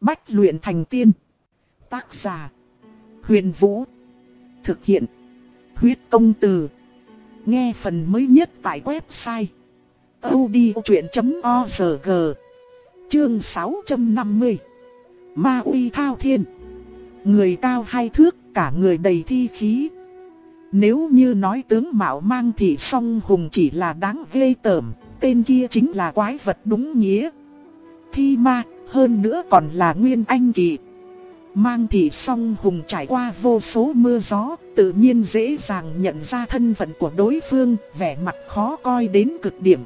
Bách luyện thành tiên. Tác giả: Huyền Vũ. Thực hiện: Huyết Công Từ. Nghe phần mới nhất tại website audiochuyện.org. Chương 650. Ma uy thao thiên. Người cao 2 thước, cả người đầy thi khí. Nếu như nói tướng mạo Mang Thị Song Hùng chỉ là đáng ghê tởm, tên kia chính là quái vật đúng nghĩa. Thi ma, hơn nữa còn là Nguyên Anh kỳ. Mang Thị Song Hùng trải qua vô số mưa gió, tự nhiên dễ dàng nhận ra thân phận của đối phương, vẻ mặt khó coi đến cực điểm.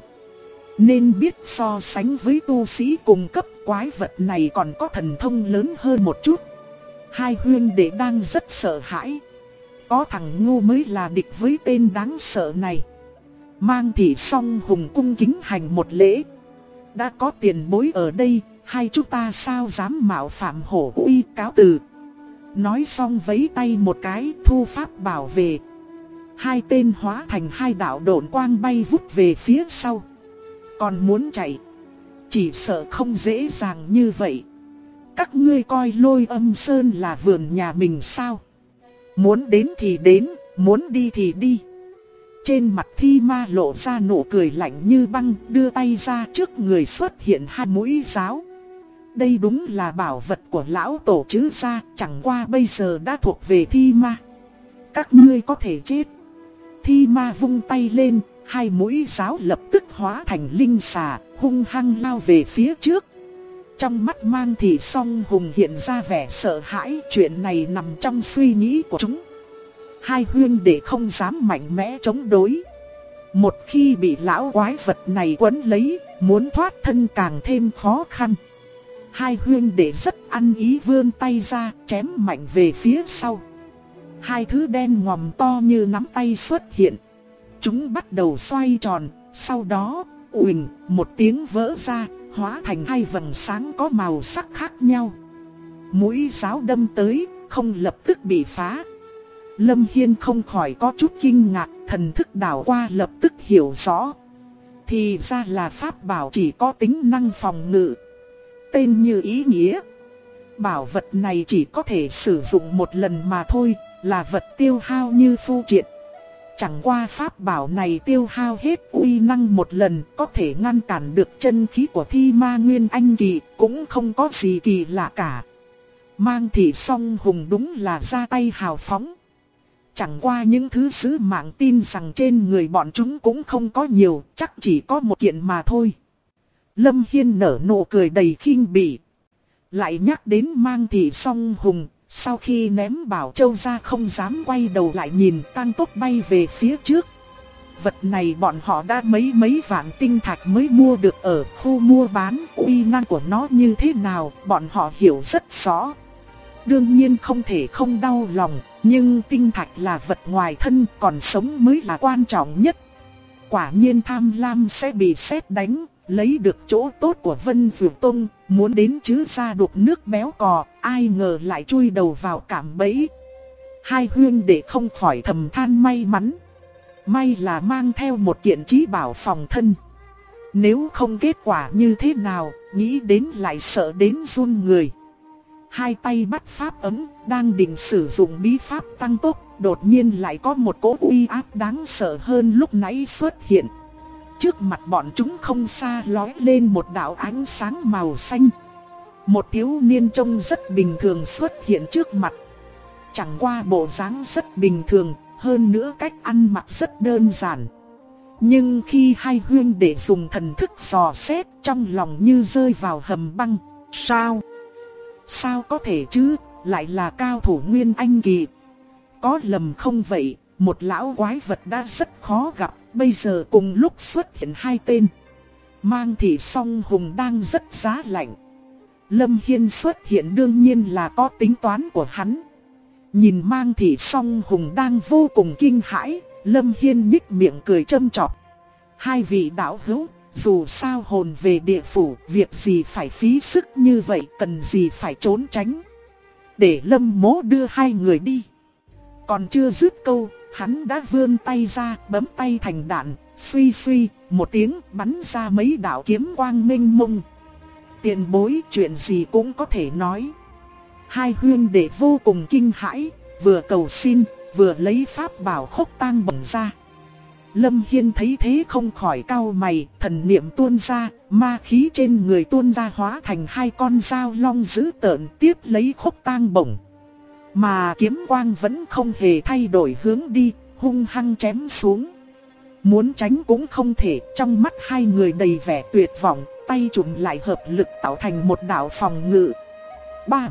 Nên biết so sánh với tu sĩ cùng cấp, quái vật này còn có thần thông lớn hơn một chút. Hai huynh đệ đang rất sợ hãi. Có thằng ngu mới là địch với tên đáng sợ này. Mang Thị Song Hùng cung kính hành một lễ. Đã có tiền bối ở đây, hai chúng ta sao dám mạo phạm hổ uy, cáo từ. Nói xong vẫy tay một cái, thu pháp bảo về. Hai tên hóa thành hai đạo độn quang bay vút về phía sau. Còn muốn chạy, chỉ sợ không dễ dàng như vậy. Các ngươi coi Lôi Âm Sơn là vườn nhà mình sao? Muốn đến thì đến, muốn đi thì đi. Trên mặt Thi Ma lộ ra nụ cười lạnh như băng, đưa tay ra trước người xuất hiện hai mũi giáo. Đây đúng là bảo vật của lão tổ chứ ra, chẳng qua bây giờ đã thuộc về Thi Ma. Các ngươi có thể chết. Thi Ma vung tay lên, hai mũi giáo lập tức hóa thành linh xà, hung hăng lao về phía trước. Trong mắt Mang Thị Song Hùng hiện ra vẻ sợ hãi, chuyện này nằm trong suy nghĩ của chúng. Hai huynh đệ không dám mạnh mẽ chống đối. Một khi bị lão quái vật này quấn lấy, muốn thoát thân càng thêm khó khăn. Hai huynh đệ rất ăn ý vươn tay ra, chém mạnh về phía sau. Hai thứ đen ngòm to như nắm tay xuất hiện. Chúng bắt đầu xoay tròn, sau đó, uỳnh, một tiếng vỡ ra, hóa thành hai vầng sáng có màu sắc khác nhau. Mũi giáo đâm tới, không lập tức bị phá. Lâm Hiên không khỏi có chút kinh ngạc, thần thức đảo qua lập tức hiểu rõ. Thì ra là pháp bảo chỉ có tính năng phòng ngự. Tên như ý nghĩa. Bảo vật này chỉ có thể sử dụng một lần mà thôi, là vật tiêu hao như phu triện. Chẳng qua pháp bảo này tiêu hao hết uy năng một lần, có thể ngăn cản được chân khí của Thi Ma Nguyên Anh kỳ, cũng không có gì kỳ lạ cả. Mang Thị Song Hùng đúng là ra tay hào phóng. Chẳng qua những thứ sứ mạng tin rằng trên người bọn chúng cũng không có nhiều, chắc chỉ có một kiện mà thôi. Lâm Hiên nở nụ cười đầy khinh bỉ. Lại nhắc đến Mang Thị Song Hùng, sau khi ném bảo châu ra không dám quay đầu lại nhìn, tăng tốc bay về phía trước. Vật này bọn họ đã mấy vạn tinh thạch mới mua được ở khu mua bán, uy năng của nó như thế nào, bọn họ hiểu rất rõ. Đương nhiên không thể không đau lòng, nhưng tinh thạch là vật ngoài thân, còn sống mới là quan trọng nhất. Quả nhiên tham lam sẽ bị sét đánh, lấy được chỗ tốt của Vân Dược Tông, muốn đến chứ ra đục nước béo cò, ai ngờ lại chui đầu vào cạm bẫy. Hai huynh đệ không khỏi thầm than may mắn. May là mang theo một kiện chí bảo phòng thân. Nếu không kết quả như thế nào, nghĩ đến lại sợ đến run người. Hai tay bắt pháp ấm, đang định sử dụng bí pháp tăng tốc, đột nhiên lại có một cỗ uy áp đáng sợ hơn lúc nãy xuất hiện. Trước mặt bọn chúng không xa lóe lên một đạo ánh sáng màu xanh. Một thiếu niên trông rất bình thường xuất hiện trước mặt. Chẳng qua bộ dáng rất bình thường, hơn nữa cách ăn mặc rất đơn giản. Nhưng khi hai huynh đệ dùng thần thức dò xét, trong lòng như rơi vào hầm băng. Sao có thể chứ, lại là cao thủ Nguyên Anh kỳ. Có lầm không vậy, một lão quái vật đã rất khó gặp, bây giờ cùng lúc xuất hiện hai tên. Mang Thị Song Hùng đang rất giá lạnh. Lâm Hiên xuất hiện đương nhiên là có tính toán của hắn. Nhìn Mang Thị Song Hùng đang vô cùng kinh hãi, Lâm Hiên nhích miệng cười châm chọc. Hai vị đạo hữu, dù sao hồn về địa phủ, việc gì phải phí sức như vậy, cần gì phải trốn tránh. Để Lâm Mỗ đưa hai người đi. Còn chưa dứt câu, hắn đã vươn tay ra, bấm tay thành đạn, suy suy, một tiếng bắn ra mấy đạo kiếm quang mênh mông. Tiền bối, chuyện gì cũng có thể nói. Hai huynh đệ vô cùng kinh hãi, vừa cầu xin, vừa lấy pháp bảo Khốc Tang bổng ra. Lâm Hiên thấy thế không khỏi cau mày, thần niệm tuôn ra, ma khí trên người tuôn ra hóa thành hai con dao long dữ tợn tiếp lấy Khốc Tang bổng. Mà kiếm quang vẫn không hề thay đổi hướng đi, hung hăng chém xuống. Muốn tránh cũng không thể, trong mắt hai người đầy vẻ tuyệt vọng, tay trùm lại hợp lực tạo thành một đạo phòng ngự. Ba.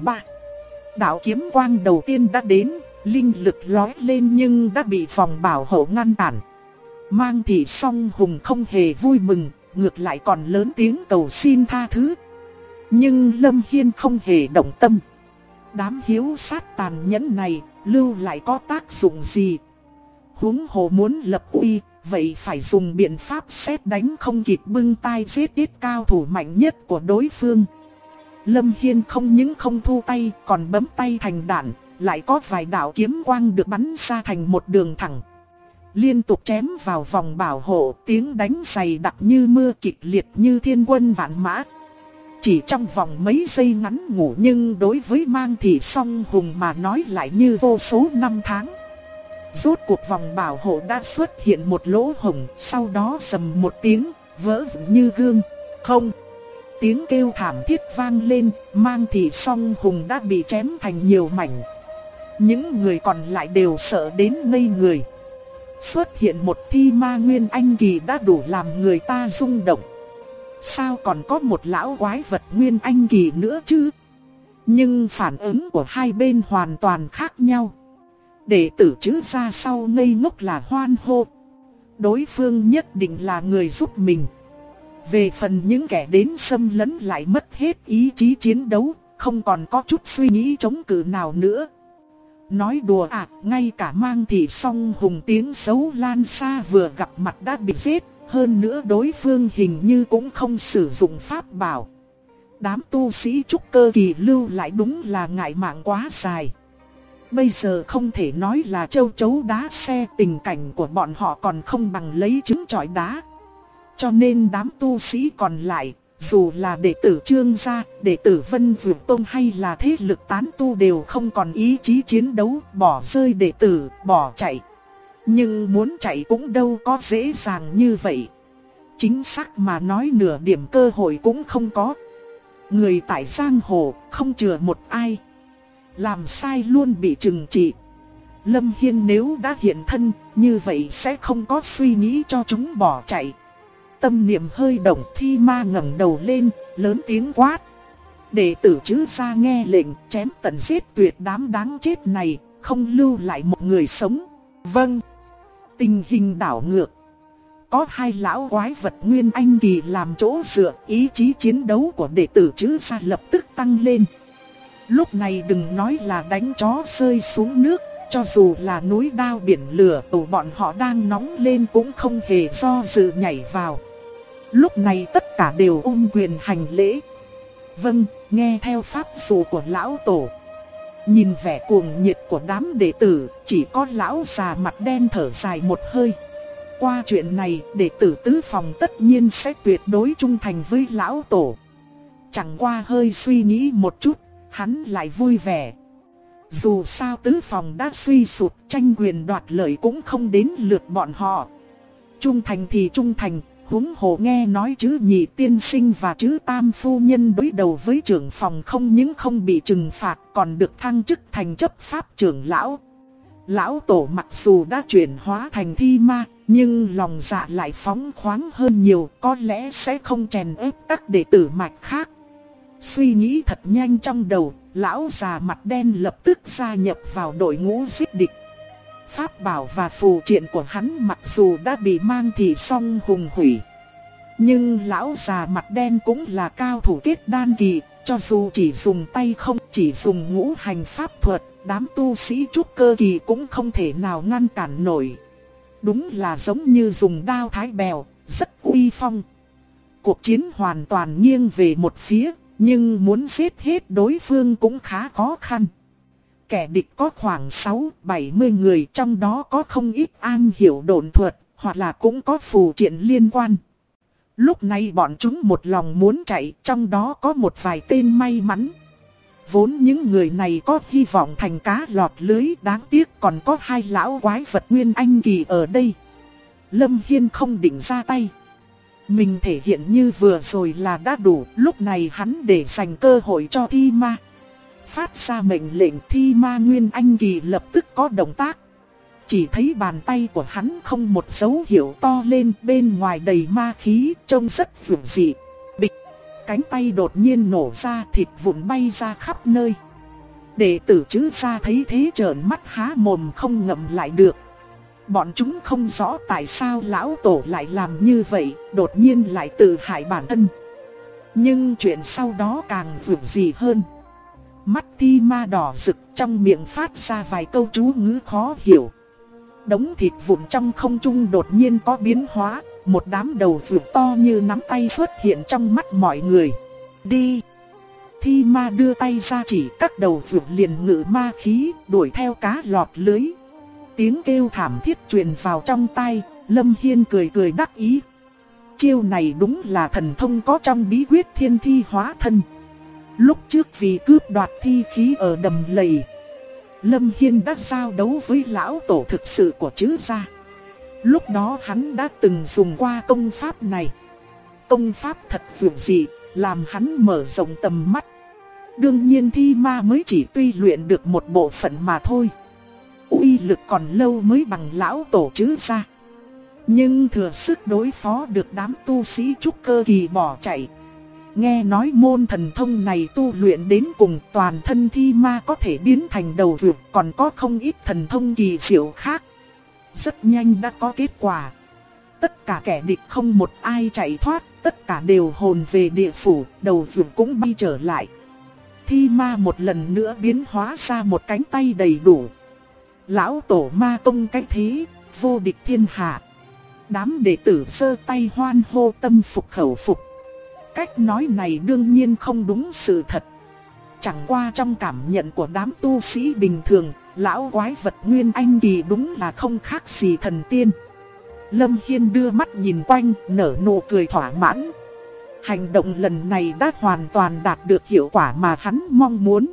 Đạo kiếm quang đầu tiên đã đến, linh lực lói lên nhưng đã bị phòng bảo hộ ngăn cản. Mang Thị Song Hùng không hề vui mừng, ngược lại còn lớn tiếng cầu xin tha thứ. Nhưng Lâm Hiên không hề động tâm. Đám hiếu sát tàn nhẫn này, lưu lại có tác dụng gì? Huống hồ muốn lập uy, vậy phải dùng biện pháp sét đánh không kịp bưng tay giết tiết cao thủ mạnh nhất của đối phương. Lâm Hiên không những không thu tay, còn bấm tay thành đạn, lại có vài đạo kiếm quang được bắn ra thành một đường thẳng. Liên tục chém vào vòng bảo hộ, tiếng đánh dày đặc như mưa, kịch liệt như thiên quân vạn mã. Chỉ trong vòng mấy giây ngắn ngủi nhưng đối với Mang Thị Song Hùng mà nói lại như vô số năm tháng. Rốt cuộc vòng bảo hộ đã xuất hiện một lỗ hổng, sau đó rầm một tiếng, vỡ vụn như gương. Không! Tiếng kêu thảm thiết vang lên, Mang Thị Song Hùng đã bị chém thành nhiều mảnh. Những người còn lại đều sợ đến ngây người. Xuất hiện một thi ma nguyên anh kỳ đã đủ làm người ta rung động. Sao còn có một lão quái vật nguyên anh kỳ nữa chứ? Nhưng phản ứng của hai bên hoàn toàn khác nhau. Đệ tử chữ ra sau ngây ngốc là hoan hô. Đối phương nhất định là người giúp mình. Về phần những kẻ đến xâm lấn lại mất hết ý chí chiến đấu, không còn có chút suy nghĩ chống cự nào nữa. Nói đùa à, ngay cả Mang Thị Song Hùng tiếng xấu lan xa vừa gặp mặt đã bị giết. Hơn nữa đối phương hình như cũng không sử dụng pháp bảo. Đám tu sĩ trúc cơ kỳ lưu lại đúng là ngại mạng quá dài. Bây giờ không thể nói là châu chấu đá xe, tình cảnh của bọn họ còn không bằng lấy trứng chọi đá. Cho nên đám tu sĩ còn lại, dù là đệ tử Trương gia, đệ tử Vân Dược Tông hay là thế lực tán tu đều không còn ý chí chiến đấu, bỏ rơi đệ tử, bỏ chạy. Nhưng muốn chạy cũng đâu có dễ dàng như vậy. Chính xác mà nói nửa điểm cơ hội cũng không có. Người tại giang hồ không chừa một ai. Làm sai luôn bị trừng trị. Lâm Hiên nếu đã hiện thân, như vậy sẽ không có suy nghĩ cho chúng bỏ chạy. Tâm niệm hơi động, thi ma ngẩng đầu lên, lớn tiếng quát. Đệ tử chữ ra nghe lệnh, chém tận giết tuyệt đám đáng chết này, không lưu lại một người sống. Vâng. Tình hình đảo ngược. Có hai lão quái vật nguyên anh kỳ làm chỗ dựa, ý chí chiến đấu của đệ tử chữ ra lập tức tăng lên. Lúc này đừng nói là đánh chó rơi xuống nước, cho dù là núi đao biển lửa, tù bọn họ đang nóng lên cũng không hề do dự nhảy vào. Lúc này tất cả đều ôm quyền hành lễ. Vâng, nghe theo pháp dụ của lão tổ. Nhìn vẻ cuồng nhiệt của đám đệ tử, chỉ có lão già mặt đen thở dài một hơi. Qua chuyện này, đệ tử tứ phòng tất nhiên sẽ tuyệt đối trung thành với lão tổ. Chẳng qua hơi suy nghĩ một chút, hắn lại vui vẻ. Dù sao tứ phòng đã suy sụp, tranh quyền đoạt lợi cũng không đến lượt bọn họ. Trung thành thì trung thành, huống hồ nghe nói chữ Nhị tiên sinh và chữ Tam phu nhân đối đầu với trưởng phòng không những không bị trừng phạt, còn được thăng chức thành chấp pháp trưởng lão. Lão tổ mặc dù đã chuyển hóa thành thi ma, nhưng lòng dạ lại phóng khoáng hơn nhiều, có lẽ sẽ không chèn ép các đệ tử mạch khác. Suy nghĩ thật nhanh trong đầu, lão già mặt đen lập tức gia nhập vào đội ngũ giết địch. Pháp bảo và phù triện của hắn mặc dù đã bị Mang Thị Song Hùng hủy, nhưng lão già mặt đen cũng là cao thủ kết đan kỳ, cho dù chỉ dùng tay không, chỉ dùng ngũ hành pháp thuật, đám tu sĩ trúc cơ kỳ cũng không thể nào ngăn cản nổi. Đúng là giống như dùng đao thái bèo, rất uy phong. Cuộc chiến hoàn toàn nghiêng về một phía, nhưng muốn giết hết đối phương cũng khá khó khăn. Kẻ địch có khoảng 6-70 người, trong đó có không ít an hiểu độn thuật, hoặc là cũng có phù triện liên quan. Lúc này bọn chúng một lòng muốn chạy, trong đó có một vài tên may mắn. Vốn những người này có hy vọng thành cá lọt lưới, đáng tiếc còn có hai lão quái vật Nguyên Anh Kỳ ở đây. Lâm Hiên không định ra tay. Mình thể hiện như vừa rồi là đã đủ, lúc này hắn để dành cơ hội cho Thi Ma. Phát ra mệnh lệnh, Thi Ma Nguyên Anh Kỳ lập tức có động tác. Chỉ thấy bàn tay của hắn không một dấu hiệu to lên, bên ngoài đầy ma khí, trông rất dữ dị. Bịch, cánh tay đột nhiên nổ ra, thịt vụn bay ra khắp nơi. Đệ tử Trứ Gia thấy thế trợn mắt há mồm không ngậm lại được. Bọn chúng không rõ tại sao lão tổ lại làm như vậy, đột nhiên lại tự hại bản thân. Nhưng chuyện sau đó càng dữ dị hơn. Mắt Thi Ma đỏ rực, trong miệng phát ra vài câu chú ngữ khó hiểu. Đống thịt vụn trong không trung đột nhiên có biến hóa, một đám đầu vượt to như nắm tay xuất hiện trong mắt mọi người. Đi! Thi Ma đưa tay ra chỉ, các đầu vượt liền ngự ma khí, đuổi theo cá lọt lưới. Tiếng kêu thảm thiết truyền vào trong tai, Lâm Hiên cười cười đắc ý. Chiêu này đúng là thần thông có trong bí quyết thiên thi hóa thân. Lúc trước vì cướp đoạt thi khí ở đầm lầy, Lâm Hiên đã giao đấu với lão tổ thực sự của Trứ Gia. Lúc đó hắn đã từng dùng qua công pháp này. Công pháp thật dữ dị, làm hắn mở rộng tầm mắt. Đương nhiên Thi Ma mới chỉ tuy luyện được một bộ phận mà thôi. Uy lực còn lâu mới bằng lão tổ Trứ Gia. Nhưng thừa sức đối phó được đám tu sĩ trúc cơ kỳ bỏ chạy. Nghe nói môn thần thông này tu luyện đến cùng toàn thân Thi Ma có thể biến thành đầu vượt, còn có không ít thần thông kỳ diệu khác. Rất nhanh đã có kết quả. Tất cả kẻ địch không một ai chạy thoát, tất cả đều hồn về địa phủ, đầu vượt cũng bay trở lại. Thi Ma một lần nữa biến hóa ra một cánh tay đầy đủ. Lão tổ ma tông cách thế, vô địch thiên hạ. Đám đệ tử giơ tay hoan hô tâm phục khẩu phục. Cách nói này đương nhiên không đúng sự thật. Chẳng qua trong cảm nhận của đám tu sĩ bình thường, lão quái vật Nguyên Anh Kỳ đúng là không khác gì thần tiên. Lâm Hiên đưa mắt nhìn quanh, nở nụ cười thỏa mãn. Hành động lần này đã hoàn toàn đạt được hiệu quả mà hắn mong muốn.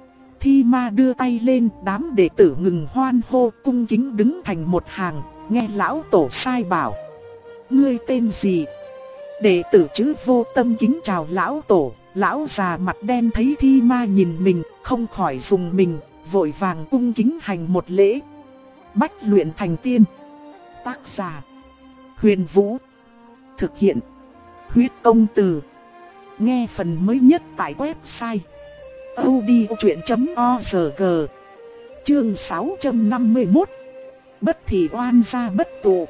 Thi Ma đưa tay lên, đám đệ tử ngừng hoan hô, cung kính đứng thành một hàng, nghe lão tổ sai bảo. Ngươi tên gì? Đệ tử Trứ Vô Tâm kính chào lão tổ. Lão già mặt đen thấy Thi Ma nhìn mình, không khỏi dùng mình, vội vàng cung kính hành một lễ. Bách luyện thành tiên. Tác giả Huyền Vũ. Thực hiện Huyết Công Từ. Nghe phần mới nhất tại website audiochuyện.org. Chương 651. Bất thì oan gia bất tụ.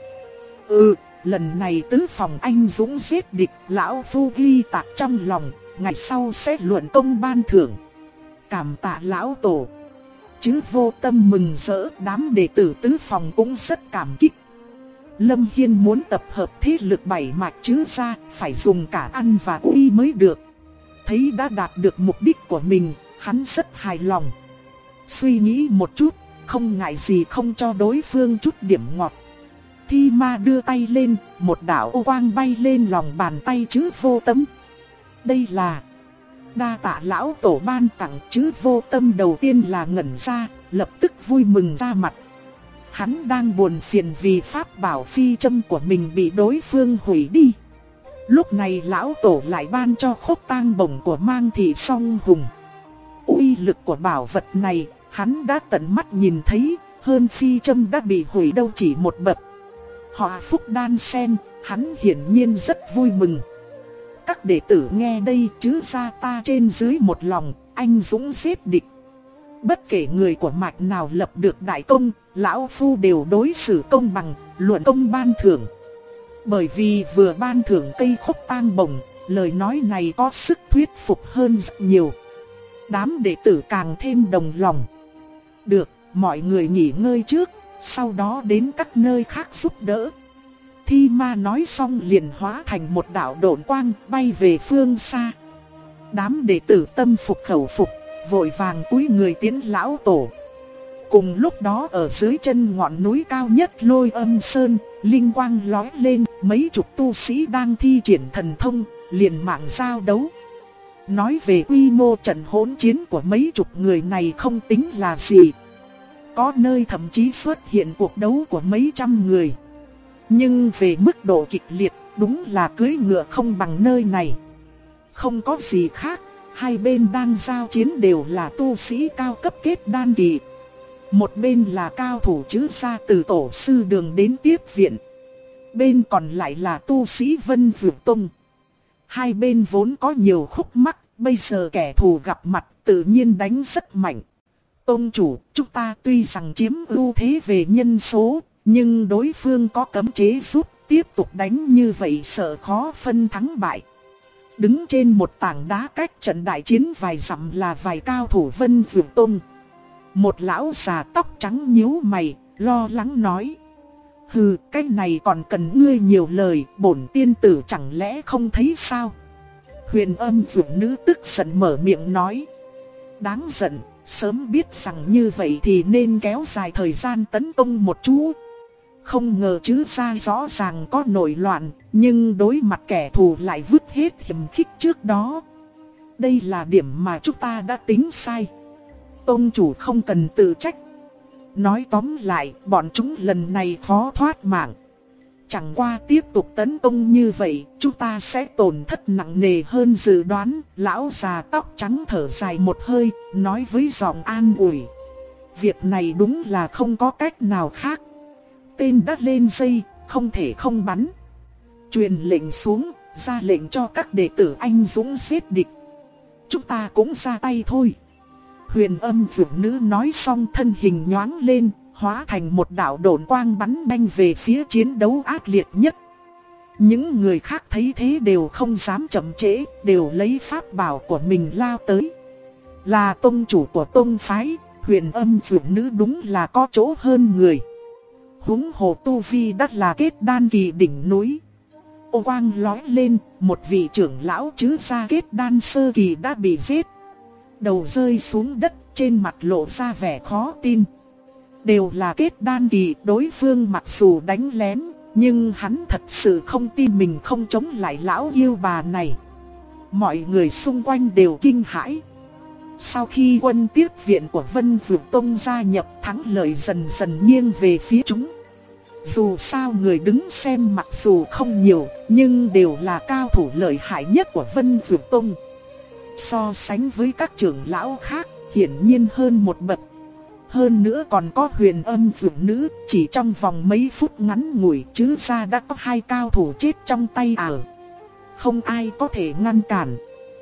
Lần này tứ phòng anh dũng giết địch, lão phu ghi tạc trong lòng, ngày sau sẽ luận công ban thưởng. Cảm tạ lão tổ. Trứ Vô Tâm mừng rỡ, đám đệ tử tứ phòng cũng rất cảm kích. Lâm Hiên muốn tập hợp thế lực bảy mạch Trứ Gia, phải dùng cả ăn và uy mới được. Thấy đã đạt được mục đích của mình, hắn rất hài lòng. Suy nghĩ một chút, không ngại gì không cho đối phương chút điểm ngọt. Thi Ma đưa tay lên, một đạo ô quang bay lên lòng bàn tay Trứ Vô Tâm. Đây là đa tạ lão tổ ban tặng. Trứ Vô Tâm đầu tiên là ngẩn ra, lập tức vui mừng ra mặt. Hắn đang buồn phiền vì pháp bảo phi châm của mình bị đối phương hủy đi. Lúc này lão tổ lại ban cho khúc tang bổng của Mang Thị Song Hùng. Uy lực của bảo vật này, hắn đã tận mắt nhìn thấy, hơn phi châm đã bị hủy đâu chỉ một bậc. Họa phúc đan sen, hắn hiển nhiên rất vui mừng. Các đệ tử nghe đây, Trứ Gia ta trên dưới một lòng, anh dũng giết địch. Bất kể người của mạch nào lập được đại công, lão phu đều đối xử công bằng, luận công ban thưởng. Bởi vì vừa ban thưởng cây khúc tang bổng, lời nói này có sức thuyết phục hơn rất nhiều. Đám đệ tử càng thêm đồng lòng. Được, mọi người nghỉ ngơi trước, sau đó đến các nơi khác giúp đỡ. Thi Ma nói xong liền hóa thành một đạo độn quang bay về phương xa. Đám đệ tử tâm phục khẩu phục, vội vàng cúi người tiến lão tổ. Cùng lúc đó ở dưới chân ngọn núi cao nhất Lôi Âm Sơn, linh quang lóe lên, mấy chục tu sĩ đang thi triển thần thông, liền mạng giao đấu. Nói về quy mô trận hỗn chiến của mấy chục người này không tính là gì. Có nơi thậm chí xuất hiện cuộc đấu của mấy trăm người. Nhưng về mức độ kịch liệt, đúng là cưỡi ngựa không bằng nơi này. Không có gì khác, hai bên đang giao chiến đều là tu sĩ cao cấp kết đan kỳ. Một bên là cao thủ chứ ra từ tổ sư đường đến tiếp viện. Bên còn lại là tu sĩ Vân Dược Tông. Hai bên vốn có nhiều khúc mắc, bây giờ kẻ thù gặp mặt tự nhiên đánh rất mạnh. Tông chủ, chúng ta tuy rằng chiếm ưu thế về nhân số, nhưng đối phương có cấm chế giúp, tiếp tục đánh như vậy sợ khó phân thắng bại. Đứng trên một tảng đá cách trận đại chiến vài dặm là vài cao thủ Vân Dược Tông. Một lão già tóc trắng nhíu mày, lo lắng nói. Hừ, cái này còn cần ngươi nhiều lời, bổn tiên tử chẳng lẽ không thấy sao? Huyền Âm Dược Nữ tức giận mở miệng nói. Đáng giận, sớm biết rằng như vậy thì nên kéo dài thời gian tấn công một chút. Không ngờ chứ ra rõ ràng có nổi loạn, nhưng đối mặt kẻ thù lại vứt hết hiểm khích trước đó. Đây là điểm mà chúng ta đã tính sai. Tông chủ không cần tự trách. Nói tóm lại, bọn chúng lần này khó thoát mạng. Chẳng qua tiếp tục tấn công như vậy, chúng ta sẽ tổn thất nặng nề hơn dự đoán. Lão già tóc trắng thở dài một hơi, nói với giọng an ủi. Việc này đúng là không có cách nào khác. Tên đã lên dây, không thể không bắn. Truyền lệnh xuống, ra lệnh cho các đệ tử anh dũng giết địch. Chúng ta cũng ra tay thôi. Huyền Âm Dược Nữ nói xong thân hình nhoáng lên, hóa thành một đạo độn quang bắn nhanh về phía chiến đấu ác liệt nhất. Những người khác thấy thế đều không dám chậm trễ, đều lấy pháp bảo của mình lao tới. Là tông chủ của tông phái, Huyền Âm Dược Nữ đúng là có chỗ hơn người. Huống hồ tu vi đắt là kết đan kỳ đỉnh núi. Ô quang lói lên, một vị trưởng lão chứ ra kết đan sơ kỳ đã bị giết. Đầu rơi xuống đất, trên mặt lộ ra vẻ khó tin. Đều là kết đan kỳ, đối phương mặc dù đánh lén, nhưng hắn thật sự không tin mình không chống lại lão yêu bà này. Mọi người xung quanh đều kinh hãi. Sau khi quân tiếp viện của Vân Dược Tông gia nhập, thắng lợi dần dần nghiêng về phía chúng. Dù sao người đứng xem mặc dù không nhiều, nhưng đều là cao thủ lợi hại nhất của Vân Dược Tông. So sánh với các trưởng lão khác, hiển nhiên hơn một bậc. Hơn nữa còn có Huyền Âm Dược Nữ, chỉ trong vòng mấy phút ngắn ngủi chứ ra đã có hai cao thủ chết trong tay ả. Không ai có thể ngăn cản.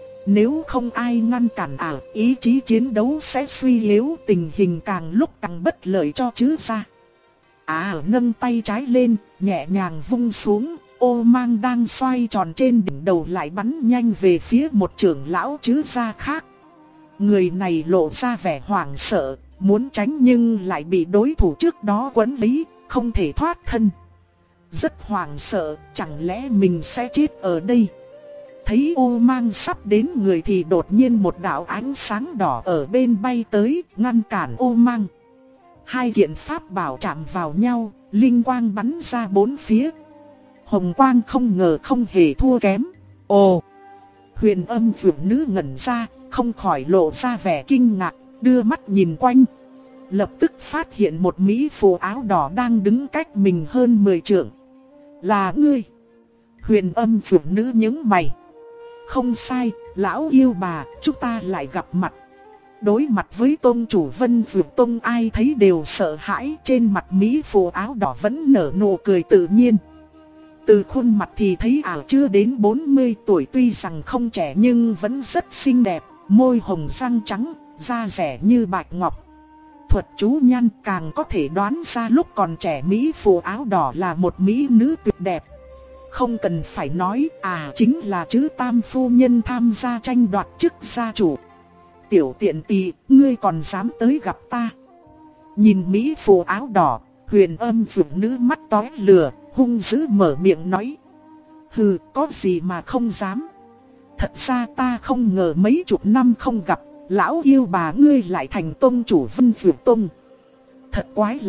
Nếu không ai ngăn cản ả, ý chí chiến đấu sẽ suy yếu, tình hình càng lúc càng bất lợi cho chứ ra. Nâng tay trái lên, nhẹ nhàng vung xuống, ô mang đang xoay tròn trên đỉnh đầu lại bắn nhanh về phía một trưởng lão chứ ra khác. Người này lộ ra vẻ hoảng sợ, muốn tránh nhưng lại bị đối thủ trước đó quấn lấy, không thể thoát thân. Rất hoảng sợ, chẳng lẽ mình sẽ chết ở đây? Thấy ô mang sắp đến người thì đột nhiên một đạo ánh sáng đỏ ở bên bay tới, ngăn cản ô mang. Hai kiện pháp bảo chạm vào nhau, linh quang bắn ra bốn phía. Hồng quang không ngờ không hề thua kém. Ồ! Huyền Âm Dược Nữ ngẩn ra, không khỏi lộ ra vẻ kinh ngạc, đưa mắt nhìn quanh. Lập tức phát hiện một mỹ phụ áo đỏ đang đứng cách mình hơn 10 trượng. Là ngươi! Huyền Âm Dược Nữ nhướng mày. Không sai, lão yêu bà, chúng ta lại gặp mặt. Đối mặt với tôn chủ Vân Dược Tông ai thấy đều sợ hãi, trên mặt mỹ phụ áo đỏ vẫn nở nụ cười tự nhiên. Từ khuôn mặt thì thấy ảo chưa đến 40 tuổi, tuy rằng không trẻ nhưng vẫn rất xinh đẹp, môi hồng răng trắng, da rẻ như bạch ngọc. Thuật chú nhan càng có thể đoán ra lúc còn trẻ mỹ phụ áo đỏ là một mỹ nữ tuyệt đẹp. Không cần phải nói, chính là chữ Tam phu nhân tham gia tranh đoạt chức gia chủ. Tiểu tiện tỳ, ngươi còn dám tới gặp ta? Nhìn mỹ phụ áo đỏ, Huyền Âm Dược Nữ mắt tóe lửa, hung dữ mở miệng nói. Hừ, có gì mà không dám. Thật ra ta không ngờ mấy chục năm không gặp, lão yêu bà ngươi lại thành tông chủ Vân Dược Tông. Thật quái lạ,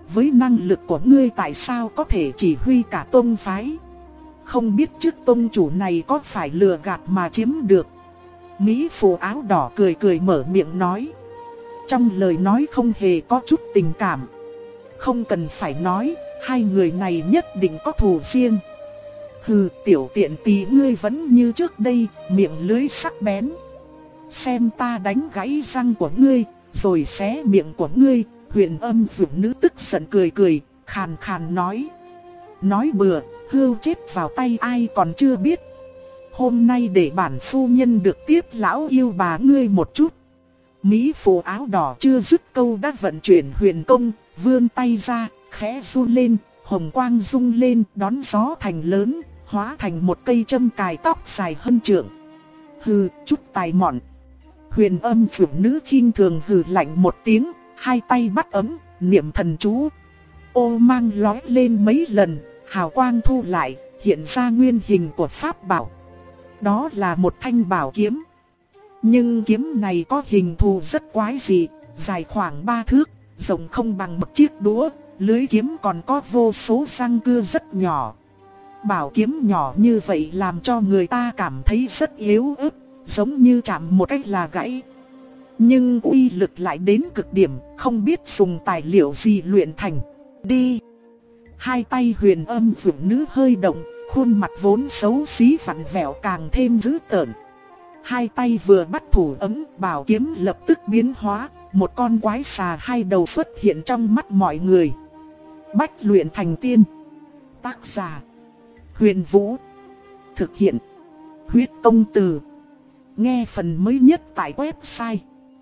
với năng lực của ngươi tại sao có thể chỉ huy cả tông phái? Không biết trước tông chủ này có phải lừa gạt mà chiếm được. Mỹ phụ áo đỏ cười cười mở miệng nói. Trong lời nói không hề có chút tình cảm. Không cần phải nói, hai người này nhất định có thù riêng. Hừ, tiểu tiện tì ngươi vẫn như trước đây, miệng lưỡi sắc bén. Xem ta đánh gãy răng của ngươi, rồi xé miệng của ngươi. Huyền Âm Dược Nữ tức giận cười cười, khàn khàn nói. Nói bừa, hươu chết vào tay ai còn chưa biết. Hôm nay để bản phu nhân được tiếp lão yêu bà ngươi một chút. Mỹ phụ áo đỏ chưa dứt câu đã vận chuyển huyền công, vươn tay ra, khẽ run lên, hồng quang rung lên, đón gió thành lớn, hóa thành một cây châm cài tóc dài hơn trượng. Hừ, chút tài mọn. Huyền Âm Dược Nữ khinh thường hừ lạnh một tiếng, hai tay bắt ấm, niệm thần chú. Ô mang lói lên mấy lần, hào quang thu lại, hiện ra nguyên hình của pháp bảo. Đó là một thanh bảo kiếm. Nhưng kiếm này có hình thù rất quái dị, dài khoảng 3 thước, rộng không bằng một chiếc đũa, lưỡi kiếm còn có vô số răng cưa rất nhỏ. Bảo kiếm nhỏ như vậy làm cho người ta cảm thấy rất yếu ớt, giống như chạm một cách là gãy. Nhưng uy lực lại đến cực điểm, không biết dùng tài liệu gì luyện thành. Đi! Hai tay Huyền Âm Dược Nữ hơi động, khuôn mặt vốn xấu xí vặn vẹo càng thêm dữ tợn. Hai tay vừa bắt thủ ấm, bảo kiếm lập tức biến hóa, một con quái xà hai đầu xuất hiện trong mắt mọi người. Bách luyện thành tiên. Tác giả: Huyền Vũ. Thực hiện: Huyết Công Từ. Nghe phần mới nhất tại website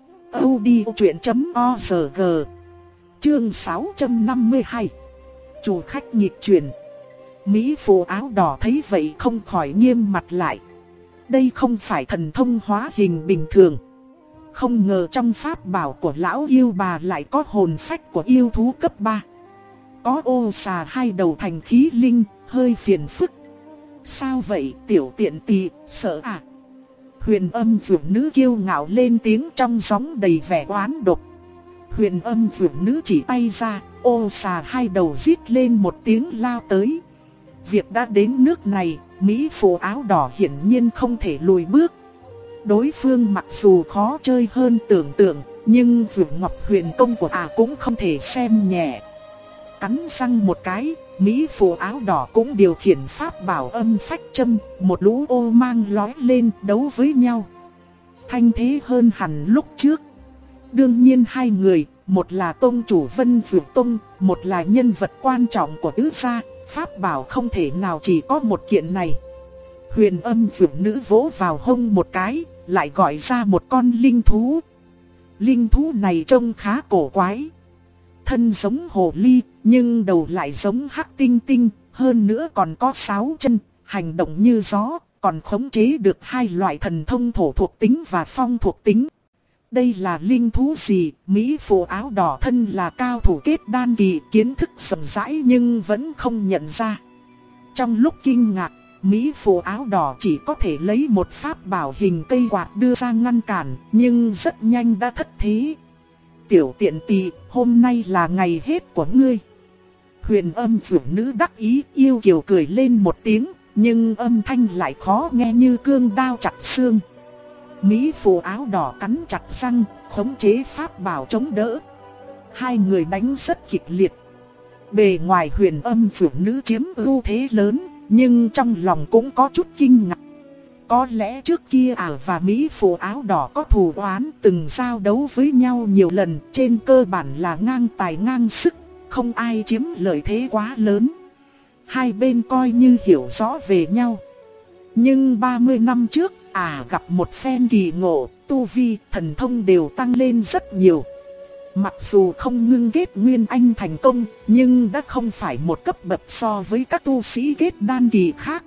audiochuyện.org. Chương 652. Chủ khách nghịch chuyển. Mỹ phụ áo đỏ thấy vậy không khỏi nghiêm mặt lại. Đây không phải thần thông hóa hình bình thường. Không ngờ trong pháp bảo của lão yêu bà lại có hồn phách của yêu thú cấp 3. Có ô xà hai đầu thành khí linh, hơi phiền phức. Sao vậy tiểu tiện tì, sợ à? Huyền Âm Dược Nữ kiêu ngạo lên tiếng trong giọng đầy vẻ oán độc. Huyền Âm Dược Nữ chỉ tay ra, ô xà hai đầu rít lên một tiếng lao tới. Việc đã đến nước này, Mỹ phụ áo đỏ hiển nhiên không thể lùi bước. Đối phương mặc dù khó chơi hơn tưởng tượng, nhưng Dược Ngọc Huyền công của cũng không thể xem nhẹ. Cắn răng một cái, Mỹ phụ áo đỏ cũng điều khiển pháp bảo âm phách châm, một lũ ô mang lói lên đấu với nhau. Thanh thế hơn hẳn lúc trước. Đương nhiên hai người, một là tông chủ Vân Dược Tông, một là nhân vật quan trọng của tứ gia, pháp bảo không thể nào chỉ có một kiện này. Huyền Âm Dược Nữ vỗ vào hông một cái, lại gọi ra một con linh thú. Linh thú này trông khá cổ quái. Thân giống hồ ly, nhưng đầu lại giống hắc tinh tinh, hơn nữa còn có 6 chân, hành động như gió, còn khống chế được hai loại thần thông thổ thuộc tính và phong thuộc tính. Đây là linh thú gì? Mỹ phụ áo đỏ thân là cao thủ kết đan kỳ, kiến thức rộng rãi nhưng vẫn không nhận ra. Trong lúc kinh ngạc, Mỹ phụ áo đỏ chỉ có thể lấy một pháp bảo hình cây quạt đưa ra ngăn cản, nhưng rất nhanh đã thất thế. Tiểu tiện tì, hôm nay là ngày hết của ngươi. Huyền Âm Dược Nữ đắc ý yêu kiều cười lên một tiếng, nhưng âm thanh lại khó nghe như cương đao chặt xương. Mỹ phụ áo đỏ cắn chặt răng, khống chế pháp bảo chống đỡ. Hai người đánh rất kịch liệt. Bề ngoài Huyền Âm Dược Nữ chiếm ưu thế lớn, nhưng trong lòng cũng có chút kinh ngạc. Có lẽ trước kia và Mỹ phụ áo đỏ có thù oán, từng giao đấu với nhau nhiều lần, trên cơ bản là ngang tài ngang sức, không ai chiếm lợi thế quá lớn. Hai bên coi như hiểu rõ về nhau. Nhưng 30 năm trước, gặp một phen kỳ ngộ, tu vi, thần thông đều tăng lên rất nhiều. Mặc dù không ngưng kết nguyên anh thành công, nhưng đã không phải một cấp bậc so với các tu sĩ kết đan kỳ khác.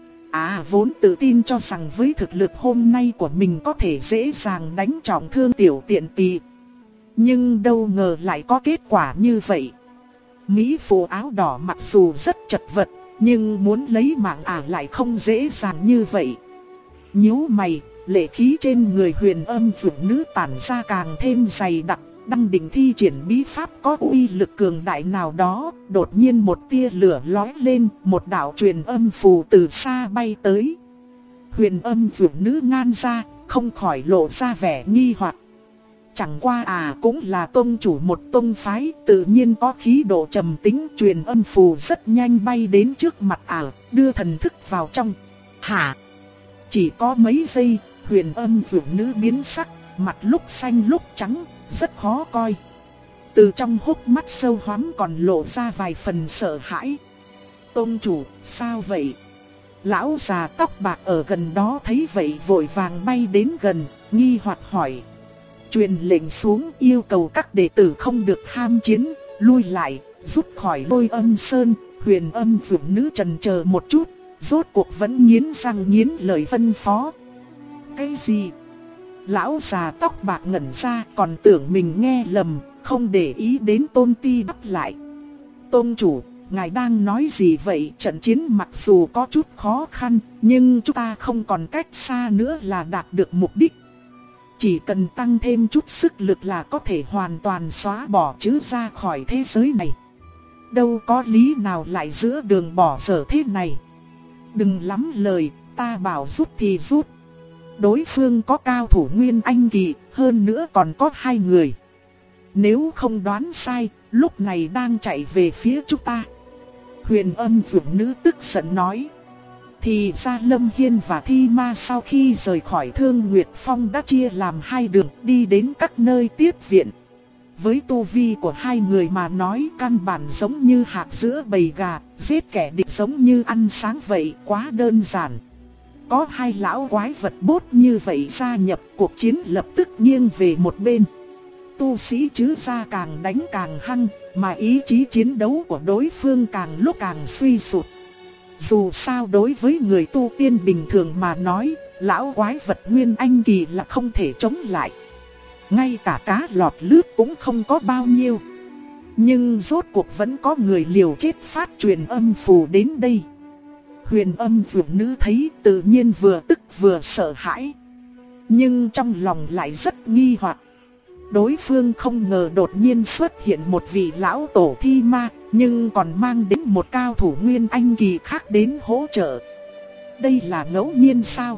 Vốn tự tin cho rằng với thực lực hôm nay của mình có thể dễ dàng đánh trọng thương tiểu tiện tì. Nhưng đâu ngờ lại có kết quả như vậy. Mỹ phụ áo đỏ mặc dù rất chật vật, nhưng muốn lấy mạng lại không dễ dàng như vậy. Nhíu mày, lệ khí trên người Huyền Âm Dược Nữ tản ra càng thêm dày đặc, đang định thi triển bí pháp có uy lực cường đại nào đó, đột nhiên một tia lửa lóe lên, một đạo truyền âm phù từ xa bay tới. Huyền Âm Dược Nữ ngan ra, không khỏi lộ ra vẻ nghi hoặc. Chẳng qua cũng là tông chủ một tông phái, tự nhiên có khí độ trầm tĩnh. Truyền âm phù rất nhanh bay đến trước mặt đưa thần thức vào trong. Hả? Chỉ có mấy giây, Huyền Âm Dược Nữ biến sắc, mặt lúc xanh lúc trắng, rất khó coi. Từ trong hốc mắt sâu hoắm còn lộ ra vài phần sợ hãi. Tông chủ, sao vậy? Lão già tóc bạc ở gần đó thấy vậy vội vàng bay đến gần, nghi hoặc hỏi. Truyền lệnh xuống yêu cầu các đệ tử không được ham chiến, lui lại, rút khỏi Lôi Âm Sơn. Huyền Âm Dược Nữ chần chờ một chút, rốt cuộc vẫn nghiến răng nghiến lợi phân phó. Cái gì? Lão già tóc bạc ngẩn ra, còn tưởng mình nghe lầm, không để ý đến Tôn Ti đáp lại. Tôn chủ, ngài đang nói gì vậy? Trận chiến mặc dù có chút khó khăn, nhưng chúng ta không còn cách xa nữa là đạt được mục đích. Chỉ cần tăng thêm chút sức lực là có thể hoàn toàn xóa bỏ chữ ra khỏi thế giới này. Đâu có lý nào lại giữa đường bỏ dở thế này. Đừng lắm lời, ta bảo rút thì rút. Đối phương có cao thủ Nguyên Anh kỳ, hơn nữa còn có 2 người. Nếu không đoán sai, lúc này đang chạy về phía chúng ta. Huyền Âm Dược Nữ tức giận nói. Thì ra Lâm Hiên và Thi Ma sau khi rời khỏi Thương Nguyệt Phong đã chia làm 2 đường đi đến các nơi tiếp viện. Với tu vi của 2 người mà nói, căn bản giống như hạt giữa bầy gà, giết kẻ địch giống như ăn sáng vậy, quá đơn giản. Có 2 lão quái vật bốt như vậy gia nhập, cuộc chiến lập tức nghiêng về một bên. Tu sĩ chứ ra càng đánh càng hăng, mà ý chí chiến đấu của đối phương càng lúc càng suy sụt. Dù sao đối với người tu tiên bình thường mà nói, lão quái vật Nguyên Anh kỳ là không thể chống lại. Ngay cả cá lọt lướt cũng không có bao nhiêu. Nhưng rốt cuộc vẫn có người liều chết phát truyền âm phù đến đây. Huyền Âm Dược Nữ thấy tự nhiên vừa tức vừa sợ hãi. Nhưng trong lòng lại rất nghi hoặc. Đối phương không ngờ đột nhiên xuất hiện một vị lão tổ Thi Ma, nhưng còn mang đến một cao thủ Nguyên Anh kỳ khác đến hỗ trợ. Đây là ngẫu nhiên sao?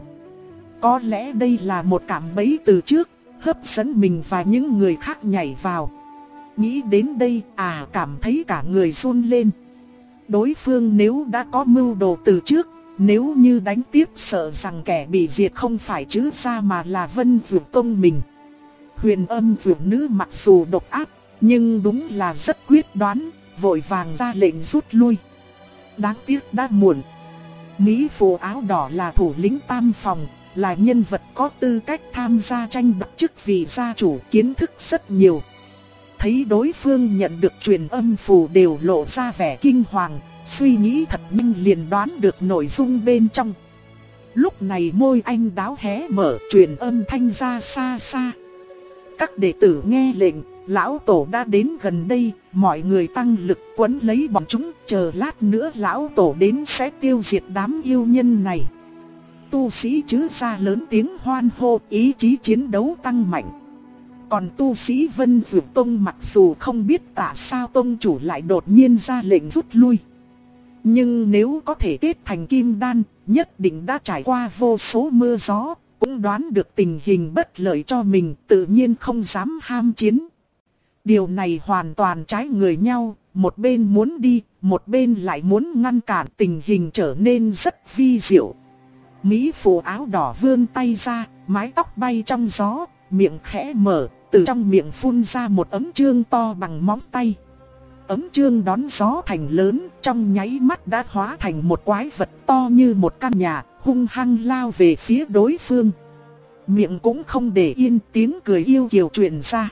Có lẽ đây là một cạm bẫy từ trước, hấp dẫn mình và những người khác nhảy vào. Nghĩ đến đây, cảm thấy cả người run lên. Đối phương nếu đã có mưu đồ từ trước, nếu như đánh tiếp sợ rằng kẻ bị diệt không phải chữ ra mà là Vân Dược Tông mình. Huyền Âm Dược Nữ mặc dù độc ác, nhưng đúng là rất quyết đoán, vội vàng ra lệnh rút lui. Đáng tiếc đã muộn. Mỹ Phụ áo đỏ là thủ lĩnh Tam Phòng, là nhân vật có tư cách tham gia tranh đoạt chức vị gia chủ, kiến thức rất nhiều. Thấy đối phương nhận được truyền âm phù đều lộ ra vẻ kinh hoàng, suy nghĩ thật nhanh liền đoán được nội dung bên trong. Lúc này môi anh đáo hé mở, truyền âm thanh ra xa xa. Các đệ tử nghe lệnh, lão tổ đã đến gần đây, mọi người tăng lực quấn lấy bọn chúng, chờ lát nữa lão tổ đến sẽ tiêu diệt đám yêu nhân này. Tu sĩ chứ ra lớn tiếng hoan hô, ý chí chiến đấu tăng mạnh. Còn tu sĩ Vân Dược Tông mặc dù không biết tại sao tông chủ lại đột nhiên ra lệnh rút lui, nhưng nếu có thể kết thành kim đan, nhất định đã trải qua vô số mưa gió, cũng đoán được tình hình bất lợi cho mình, tự nhiên không dám ham chiến. Điều này hoàn toàn trái người nhau, một bên muốn đi, một bên lại muốn ngăn cản, tình hình trở nên rất vi diệu. Mỹ Phụ áo đỏ vươn tay ra, mái tóc bay trong gió, miệng khẽ mở, từ trong miệng phun ra một ấm chương to bằng móng tay. Ấm chương đón gió thành lớn, trong nháy mắt đã hóa thành một quái vật to như một căn nhà, hung hăng lao về phía đối phương. Miệng cũng không để yên, tiếng cười yêu kiều truyền ra.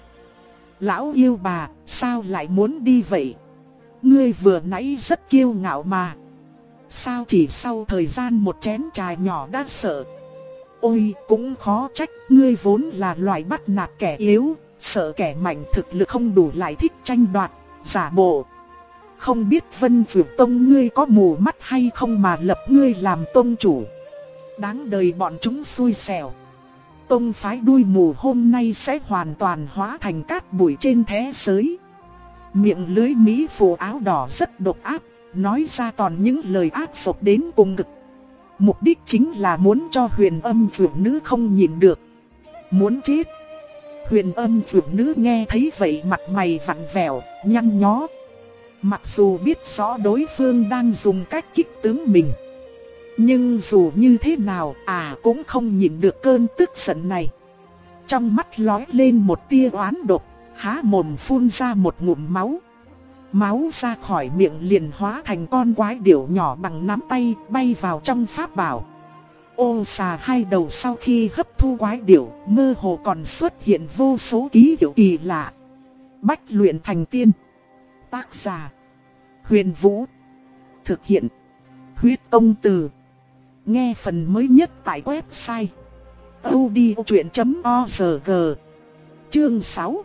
Lão yêu bà, sao lại muốn đi vậy? Ngươi vừa nãy rất kiêu ngạo mà. Sao chỉ sau thời gian một chén trà nhỏ đã sợ? Ôi, cũng khó trách, ngươi vốn là loại bắt nạt kẻ yếu, sợ kẻ mạnh thực lực không đủ lại thích tranh đoạt, giả bộ. Không biết Vân Dược Tông ngươi có mù mắt hay không mà lập ngươi làm tông chủ. Đáng đời bọn chúng xui xẻo. tông phái đuôi mù hôm nay sẽ hoàn toàn hóa thành cát bụi trên thế giới. Miệng lưới Mỹ Phụ áo đỏ rất độc ác, nói ra toàn những lời ác độc đến cùng cực. Mục đích chính là muốn cho Huyền Âm Dược Nữ không nhịn được, muốn chết. Huyền Âm Dược Nữ nghe thấy vậy mặt mày vặn vẹo, nhăn nhó. Mặc dù biết rõ đối phương đang dùng cách kích tướng mình, nhưng dù như thế nào cũng không nhịn được cơn tức giận này. Trong mắt lóe lên một tia oán độc, há mồm phun ra một ngụm máu. Máu ra khỏi miệng liền hóa thành con quái điểu nhỏ bằng nắm tay bay vào trong pháp bảo. Ô xà hai đầu sau khi hấp thu quái điểu, mơ hồ còn xuất hiện vô số ký hiệu kỳ lạ. Bách luyện thành tiên. Tác giả: Huyền Vũ. Thực hiện: Huyết Công Từ. Nghe phần mới nhất tại website audiochuyện.org. Chương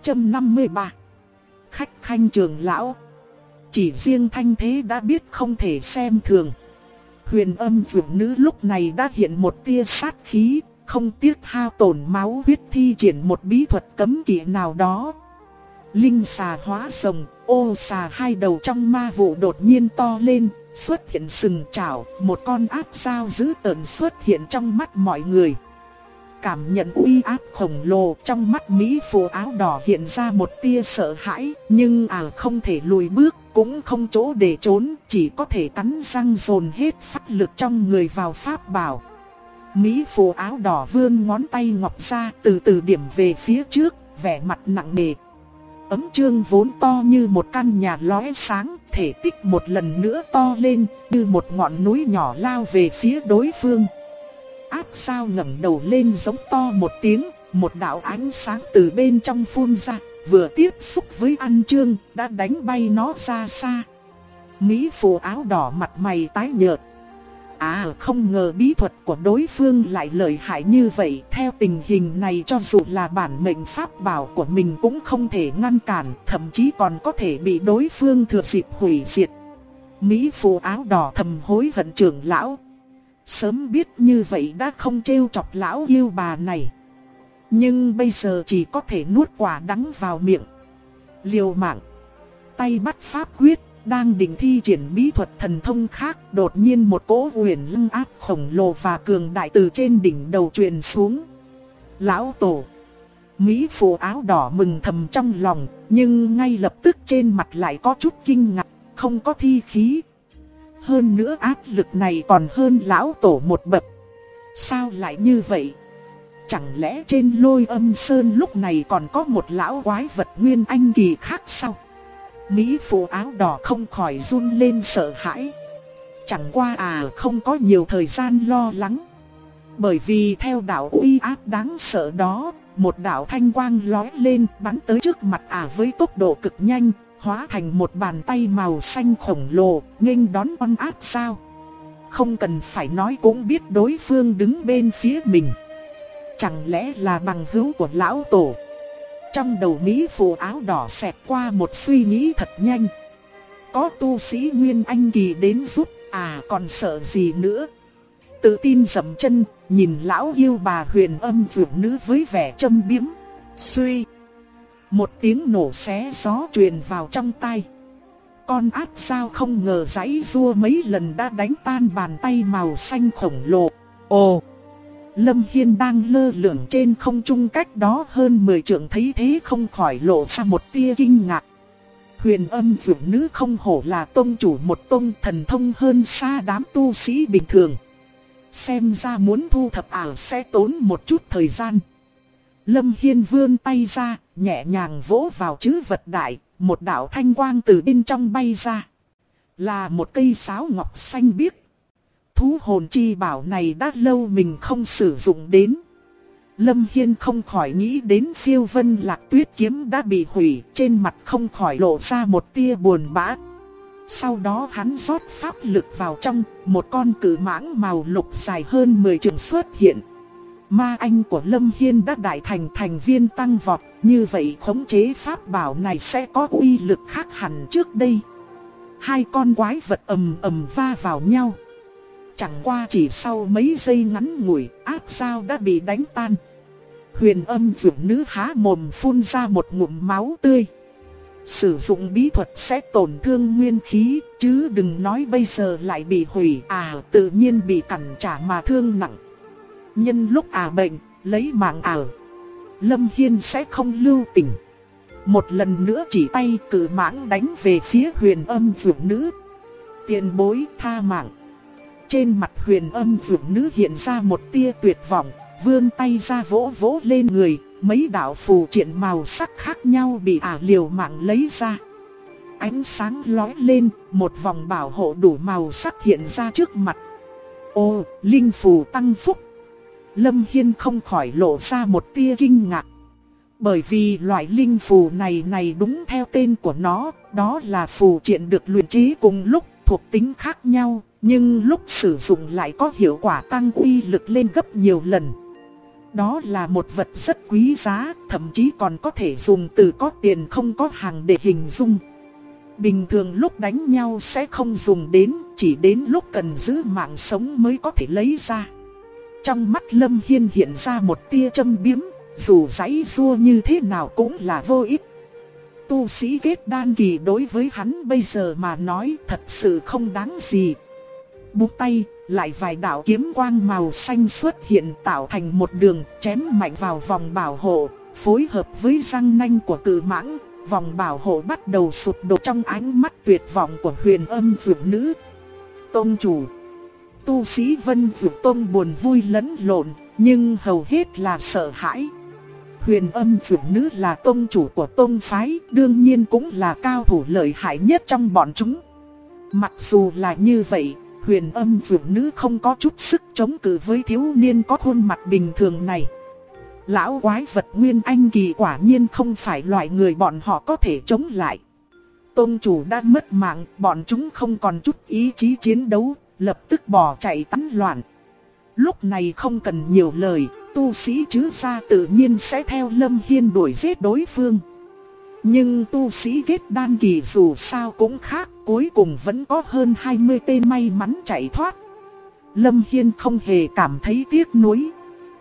653. Khách khanh trường lão. Chỉ riêng thanh thế đã biết không thể xem thường. Huyền Âm Dược Nữ lúc này đã hiện một tia sát khí, không tiếc hao tổn máu huyết thi triển một bí thuật cấm kỵ nào đó. Linh xà hóa rồng, ô xà hai đầu trong ma vụ đột nhiên to lên, xuất hiện sừng chảo, một con ác dao dữ tợn xuất hiện trong mắt mọi người. Cảm nhận uy áp khổng lồ, trong mắt Mỹ Phụ áo đỏ hiện ra một tia sợ hãi, nhưng không thể lùi bước, cũng không chỗ để trốn, chỉ có thể cắn răng dồn hết phát lực trong người vào pháp bảo. Mỹ Phụ áo đỏ vươn ngón tay ngọc ra, từ từ điểm về phía trước, vẻ mặt nặng nề. Ấm chương vốn to như một căn nhà lóe sáng, thể tích một lần nữa to lên, như một ngọn núi nhỏ lao về phía đối phương. Áp sao ngẩng đầu lên giống to một tiếng, một đạo ánh sáng từ bên trong phun ra, vừa tiếp xúc với An Chương, đã đánh bay nó ra xa. Mỹ Phụ áo đỏ mặt mày tái nhợt. Không ngờ bí thuật của đối phương lại lợi hại như vậy. Theo tình hình này, cho dù là bản mệnh pháp bảo của mình cũng không thể ngăn cản, thậm chí còn có thể bị đối phương thừa dịp hủy diệt. Mỹ Phụ áo đỏ thầm hối hận trưởng lão. Sớm biết như vậy đã không trêu chọc lão yêu bà này. Nhưng bây giờ chỉ có thể nuốt quả đắng vào miệng. Liều mạng. Tay bắt pháp quyết, đang định thi triển bí thuật thần thông khác, đột nhiên một cỗ huyền lăng áp khổng lồ và cường đại từ trên đỉnh đầu truyền xuống. Lão tổ. Mỹ Phụ áo đỏ mừng thầm trong lòng, nhưng ngay lập tức trên mặt lại có chút kinh ngạc, không có thi khí. Hơn nữa áp lực này còn hơn lão tổ một bậc. Sao lại như vậy? Chẳng lẽ trên Lôi Âm Sơn lúc này còn có một lão quái vật nguyên anh kỳ khác sao? Mỹ Phụ áo đỏ không khỏi run lên sợ hãi. Chẳng qua không có nhiều thời gian lo lắng. Bởi vì theo đạo uy áp đáng sợ đó, một đạo thanh quang lóe lên bắn tới trước mặt với tốc độ cực nhanh, hóa thành một bàn tay màu xanh khổng lồ, nghênh đón con áp sao. Không cần phải nói cũng biết đối phương đứng bên phía mình. Chẳng lẽ là bằng hữu của lão tổ? Trong đầu Mỹ Phụ áo đỏ xẹt qua một suy nghĩ thật nhanh. Có tu sĩ Nguyên Anh kỳ đến giúp, còn sợ gì nữa? Tự tin dậm chân, nhìn lão yêu bà Huyền Âm Dược Nữ với vẻ châm biếm. Suy. Một tiếng nổ xé gió truyền vào trong tai. Con ác sao không ngờ giãy giụa mấy lần đã đánh tan bàn tay màu xanh khổng lồ. Ồ! Lâm Hiên đang lơ lửng trên không trung cách đó hơn 10 trượng thấy thế không khỏi lộ ra một tia kinh ngạc. Huyền Âm Dược Nữ không hổ là tông chủ một tông thần thông hơn xa đám tu sĩ bình thường. Xem ra muốn thu thập sẽ tốn một chút thời gian. Lâm Hiên vươn tay ra, nhẹ nhàng vỗ vào chữ vật đại, một đạo thanh quang từ bên trong bay ra. Là một cây sáo ngọc xanh biếc. Thú hồn chi bảo này đã lâu mình không sử dụng đến. Lâm Hiên không khỏi nghĩ đến Phiêu Vân Lạc Tuyết kiếm đã bị hủy, trên mặt không khỏi lộ ra một tia buồn bã. Sau đó hắn rót pháp lực vào trong, một con cự mãng màu lục dài hơn 10 trượng xuất hiện. Ma anh của Lâm Hiên đã đại thành viên tăng vọt, như vậy khống chế pháp bảo này sẽ có uy lực khác hẳn trước đây. Hai con quái vật ầm ầm va vào nhau. Chẳng qua chỉ sau mấy giây ngắn ngủi, áp sao đã bị đánh tan. Huyền Âm Dược Nữ há mồm phun ra một ngụm máu tươi. Sử dụng bí thuật sẽ tổn thương nguyên khí, chứ đừng nói bây giờ lại bị hủy, tự nhiên bị cản trả mà thương nặng. Nhân lúc bệnh, lấy mạng Lâm Hiên sẽ không lưu tình. Một lần nữa chỉ tay cự mãng đánh về phía Huyền Âm Dược Nữ. Tiền bối tha mạng. Trên mặt Huyền Âm Dược Nữ hiện ra một tia tuyệt vọng, vươn tay ra vỗ vỗ lên người, mấy đạo phù triện màu sắc khác nhau bị liều mạng lấy ra. Ánh sáng lóe lên, một vòng bảo hộ đủ màu sắc hiện ra trước mặt. Ô, linh phù tăng phúc. Lâm Hiên không khỏi lộ ra một tia kinh ngạc. Bởi vì loại linh phù này đúng theo tên của nó, đó là phù triện được luyện chế cùng lúc, thuộc tính khác nhau, nhưng lúc sử dụng lại có hiệu quả tăng uy lực lên gấp nhiều lần. Đó là một vật rất quý giá, thậm chí còn có thể dùng từ có tiền không có hàng để hình dung. Bình thường lúc đánh nhau sẽ không dùng đến, chỉ đến lúc cần giữ mạng sống mới có thể lấy ra. Trong mắt Lâm Hiên hiện ra một tia châm biếm, dù giãy giụa như thế nào cũng là vô ích. Tu sĩ kết đan kỳ đối với hắn bây giờ mà nói thật sự không đáng gì. Búng tay, lại vài đạo kiếm quang màu xanh xuất hiện tạo thành một đường chém mạnh vào vòng bảo hộ, phối hợp với răng nanh của cự mãng, vòng bảo hộ bắt đầu sụp đổ trong ánh mắt tuyệt vọng của Huyền Âm Dược Nữ. Tông chủ, tu sĩ Vân Dược Tông buồn vui lẫn lộn, nhưng hầu hết là sợ hãi. Huyền Âm Dược Nữ là tông chủ của tông phái, đương nhiên cũng là cao thủ lợi hại nhất trong bọn chúng. Mặc dù là như vậy, Huyền Âm Dược Nữ không có chút sức chống cự với thiếu niên có khuôn mặt bình thường này. Lão quái vật Nguyên Anh kỳ quả nhiên không phải loại người bọn họ có thể chống lại. Tông chủ đã mất mạng, bọn chúng không còn chút ý chí chiến đấu, lập tức bỏ chạy tán loạn. Lúc này không cần nhiều lời, tu sĩ Trứ gia tự nhiên sẽ theo Lâm Hiên đuổi giết đối phương. Nhưng tu sĩ kết đan kỳ dù sao cũng khác, cuối cùng vẫn có hơn 20 tên may mắn chạy thoát. Lâm Hiên không hề cảm thấy tiếc nuối.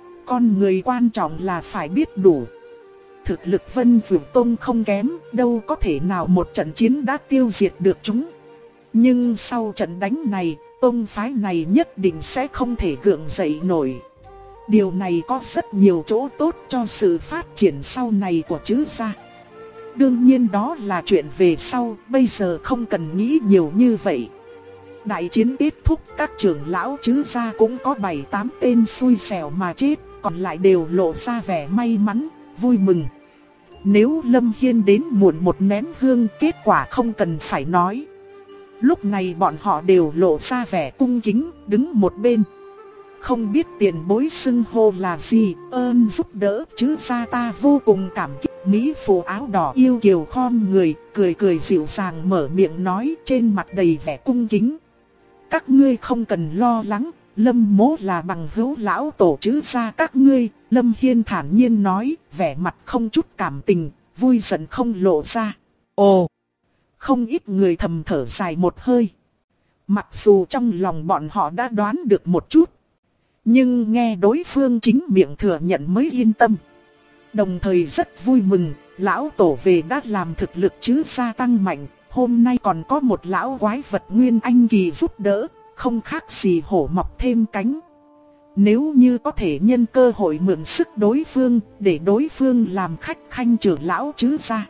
Con người quan trọng là phải biết đủ. Thực lực Vân Dược Tông không kém, đâu có thể nào một trận chiến đã tiêu diệt được chúng. Nhưng sau trận đánh này, tông phái này nhất định sẽ không thể gượng dậy nổi. Điều này có rất nhiều chỗ tốt cho sự phát triển sau này của Trứ gia. Đương nhiên đó là chuyện về sau, bây giờ không cần nghĩ nhiều như vậy. Đại chiến kết thúc, các trưởng lão Trứ gia cũng có 7-8 tên xui xẻo mà chết, còn lại đều lộ ra vẻ may mắn, vui mừng. Nếu Lâm Hiên đến muộn một nén hương, kết quả không cần phải nói. Lúc này bọn họ đều lộ ra vẻ cung kính, đứng một bên. Không biết tiền bối xưng hô là gì, ơn giúp đỡ Trứ gia ta vô cùng cảm kích. Mỹ phụ áo đỏ yêu kiều khom người, cười cười dịu dàng mở miệng nói, trên mặt đầy vẻ cung kính. Các ngươi không cần lo lắng, Lâm mỗ là bằng hữu lão tổ Trứ gia các ngươi. Lâm Hiên thản nhiên nói, vẻ mặt không chút cảm tình, vui giận không lộ ra. Ồ, không ít người thầm thở dài một hơi. Mặc dù trong lòng bọn họ đã đoán được một chút, nhưng nghe đối phương chính miệng thừa nhận mới yên tâm. Đồng thời rất vui mừng, lão tổ về đã làm thực lực Trứ gia tăng mạnh. Hôm nay còn có một lão quái vật Nguyên Anh kỳ giúp đỡ, không khác gì hổ mọc thêm cánh. Nếu như có thể nhân cơ hội mượn sức đối phương, để đối phương làm khách khanh trưởng lão Trứ gia.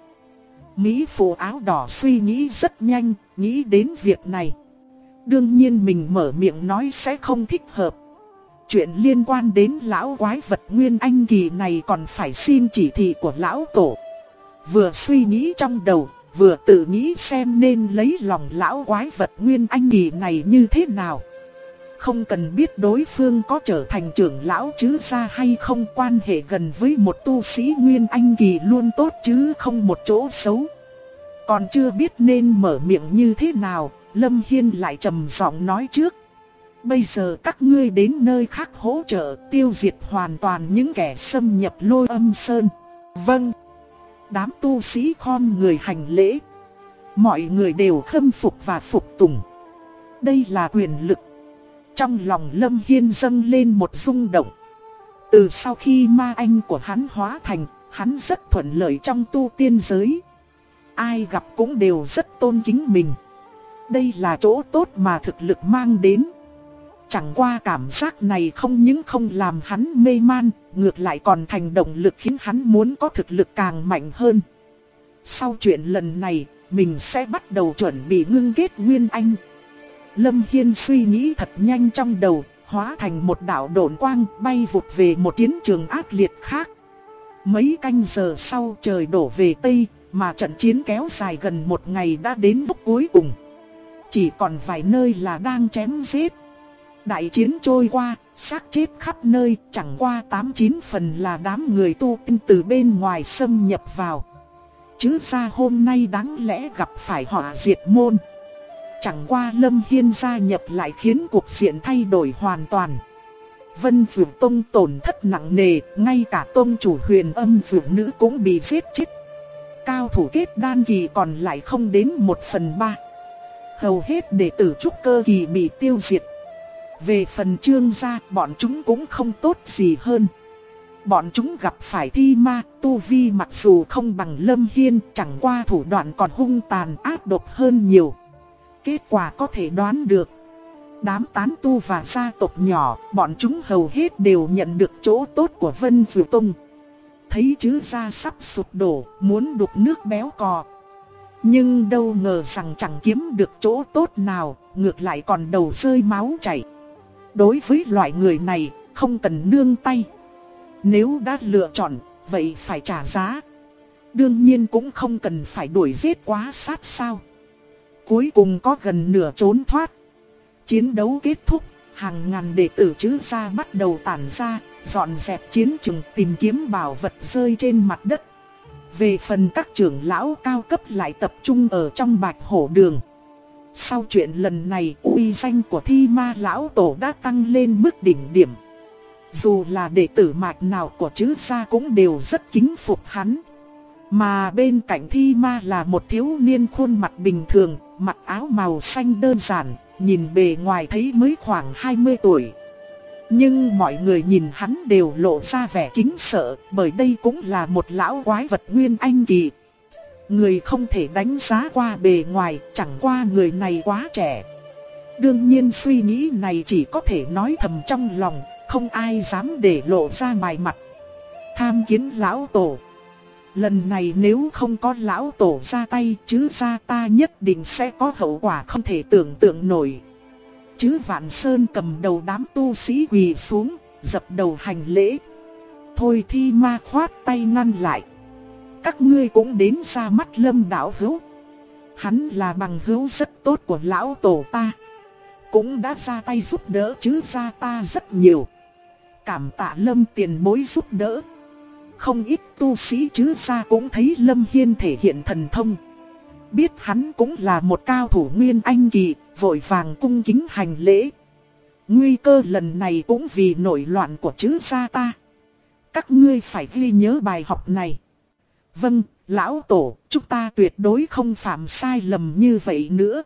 Mỹ phụ áo đỏ suy nghĩ rất nhanh, nghĩ đến việc này. Đương nhiên mình mở miệng nói sẽ không thích hợp. Chuyện liên quan đến lão quái vật Nguyên Anh kỳ này còn phải xin chỉ thị của lão tổ. Vừa suy nghĩ trong đầu, vừa tự nghĩ xem nên lấy lòng lão quái vật Nguyên Anh kỳ này như thế nào. Không cần biết đối phương có trở thành trưởng lão Trứ gia hay không, quan hệ gần với một tu sĩ Nguyên Anh kỳ luôn tốt chứ không một chỗ xấu. Còn chưa biết nên mở miệng như thế nào, Lâm Hiên lại trầm giọng nói trước. Bây giờ các ngươi đến nơi khác hỗ trợ tiêu diệt hoàn toàn những kẻ xâm nhập Lôi Âm Sơn. Vâng. Đám tu sĩ khom người hành lễ. Mọi người đều khâm phục và phục tùng. Đây là quyền lực. Trong lòng Lâm Hiên dâng lên một rung động. Từ sau khi ma anh của hắn hóa thành, hắn rất thuận lợi trong tu tiên giới. Ai gặp cũng đều rất tôn kính mình. Đây là chỗ tốt mà thực lực mang đến. Chẳng qua cảm giác này không những không làm hắn mê man, ngược lại còn thành động lực khiến hắn muốn có thực lực càng mạnh hơn. Sau chuyện lần này, mình sẽ bắt đầu chuẩn bị ngưng kết Nguyên Anh. Lâm Hiên suy nghĩ thật nhanh trong đầu, hóa thành một đạo độn quang bay vụt về một chiến trường ác liệt khác. Mấy canh giờ sau trời đổ về Tây, mà trận chiến kéo dài gần một ngày đã đến lúc cuối cùng. Chỉ còn vài nơi là đang chém giết. Đại chiến trôi qua, xác chết khắp nơi, chẳng qua 8-9 phần là đám người tu tiên từ bên ngoài xâm nhập vào. Chứ ra hôm nay đáng lẽ gặp phải họa diệt môn. Chẳng qua Lâm Hiên gia nhập lại khiến cuộc diện thay đổi hoàn toàn. Vân Dược Tông tổn thất nặng nề, ngay cả tông chủ Huyền Âm Dược Nữ cũng bị giết chết. Cao thủ kết đan kỳ còn lại không đến 1/3. Hầu hết đệ tử trúc cơ kỳ bị tiêu diệt. Về phần Trương gia, bọn chúng cũng không tốt gì hơn. Bọn chúng gặp phải thi ma, tu vi mặc dù không bằng Lâm Hiên, chẳng qua thủ đoạn còn hung tàn ác độc hơn nhiều. Kết quả có thể đoán được. Đám tán tu và gia tộc nhỏ, bọn chúng hầu hết đều nhận được chỗ tốt của Vân Dược Tông. Thấy chứ gia sắp sụp đổ, muốn đục nước béo cò. Nhưng đâu ngờ rằng chẳng kiếm được chỗ tốt nào, ngược lại còn đầu rơi máu chảy. Đối với loại người này, không cần nương tay. Nếu đã lựa chọn, vậy phải trả giá. Đương nhiên cũng không cần phải đuổi giết quá sát sao. Cuối cùng có gần nửa trốn thoát. Chiến đấu kết thúc, hàng ngàn đệ tử chứ gia bắt đầu tản ra, dọn dẹp chiến trường tìm kiếm bảo vật rơi trên mặt đất. Về phần các trưởng lão cao cấp lại tập trung ở trong Bạch Hổ Đường. Sau chuyện lần này, uy danh của Thi Ma lão tổ đã tăng lên mức đỉnh điểm. Dù là đệ tử mạch nào của chữ gia cũng đều rất kính phục hắn. Mà bên cạnh Thi Ma là một thiếu niên khuôn mặt bình thường, mặc áo màu xanh đơn giản, nhìn bề ngoài thấy mới khoảng 20 tuổi. Nhưng mọi người nhìn hắn đều lộ ra vẻ kính sợ, bởi đây cũng là một lão quái vật Nguyên Anh kỳ. Người không thể đánh giá qua bề ngoài, chẳng qua người này quá trẻ. Đương nhiên suy nghĩ này chỉ có thể nói thầm trong lòng, không ai dám để lộ ra ngoài mặt. Tham kiến lão tổ. Lần này nếu không có lão tổ ra tay, chứ gia ta nhất định sẽ có hậu quả không thể tưởng tượng nổi. Chứ Vạn Sơn cầm đầu đám tu sĩ quỳ xuống, dập đầu hành lễ. Thôi Thi Ma khoát tay ngăn lại. Các ngươi cũng đến ra mắt Lâm đạo hữu. Hắn là bằng hữu rất tốt của lão tổ ta, cũng đã ra tay giúp đỡ chứ gia ta rất nhiều. Cảm tạ Lâm tiền bối giúp đỡ. Không ít tu sĩ chứ gia cũng thấy Lâm Hiên thể hiện thần thông. Biết hắn cũng là một cao thủ Nguyên Anh kỳ, vội vàng cung kính hành lễ. Nguy cơ lần này cũng vì nổi loạn của chữ gia ta. Các ngươi phải ghi nhớ bài học này. Vâng, lão tổ, chúng ta tuyệt đối không phạm sai lầm như vậy nữa.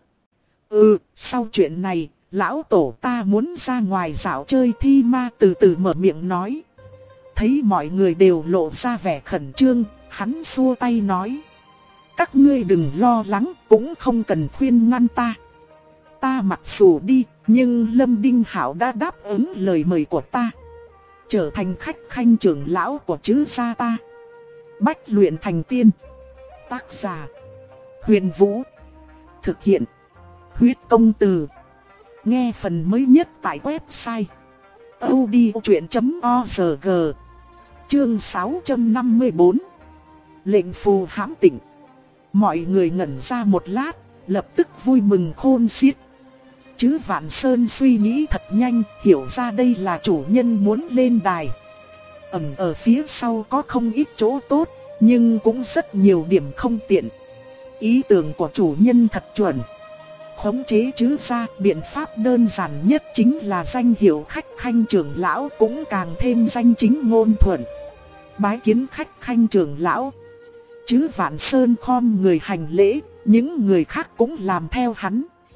Sau chuyện này, lão tổ ta muốn ra ngoài dạo chơi. Thi Ma từ từ mở miệng nói. Thấy mọi người đều lộ ra vẻ khẩn trương, hắn xua tay nói. Các ngươi đừng lo lắng, cũng không cần khuyên ngăn ta. Ta mặc dù đi, nhưng Lâm Đinh Hạo đã đáp ứng lời mời của ta, trở thành khách khanh trưởng lão của chữ gia ta. Bách luyện thành tiên. Tác giả Huyền Vũ. Thực hiện Huyết Công Từ. Nghe phần mới nhất tại website audiochuyện.org. Chương 654. Lệnh phù hãm tỉnh. Mọi người ngẩn ra một lát, lập tức vui mừng khôn xiết. Chứ Vạn Sơn suy nghĩ thật nhanh, hiểu ra đây là chủ nhân muốn lên đài. Ẩn ở phía sau có không ít chỗ tốt, nhưng cũng rất nhiều điểm không tiện. Ý tưởng của chủ nhân thật chuẩn. Khống chế chứ gia, biện pháp đơn giản nhất chính là danh hiệu khách khanh trưởng lão, cũng càng thêm danh chính ngôn thuận. Bái kiến khách khanh trưởng lão. Chứ Vạn Sơn khom người hành lễ, những người khác cũng làm theo hắn.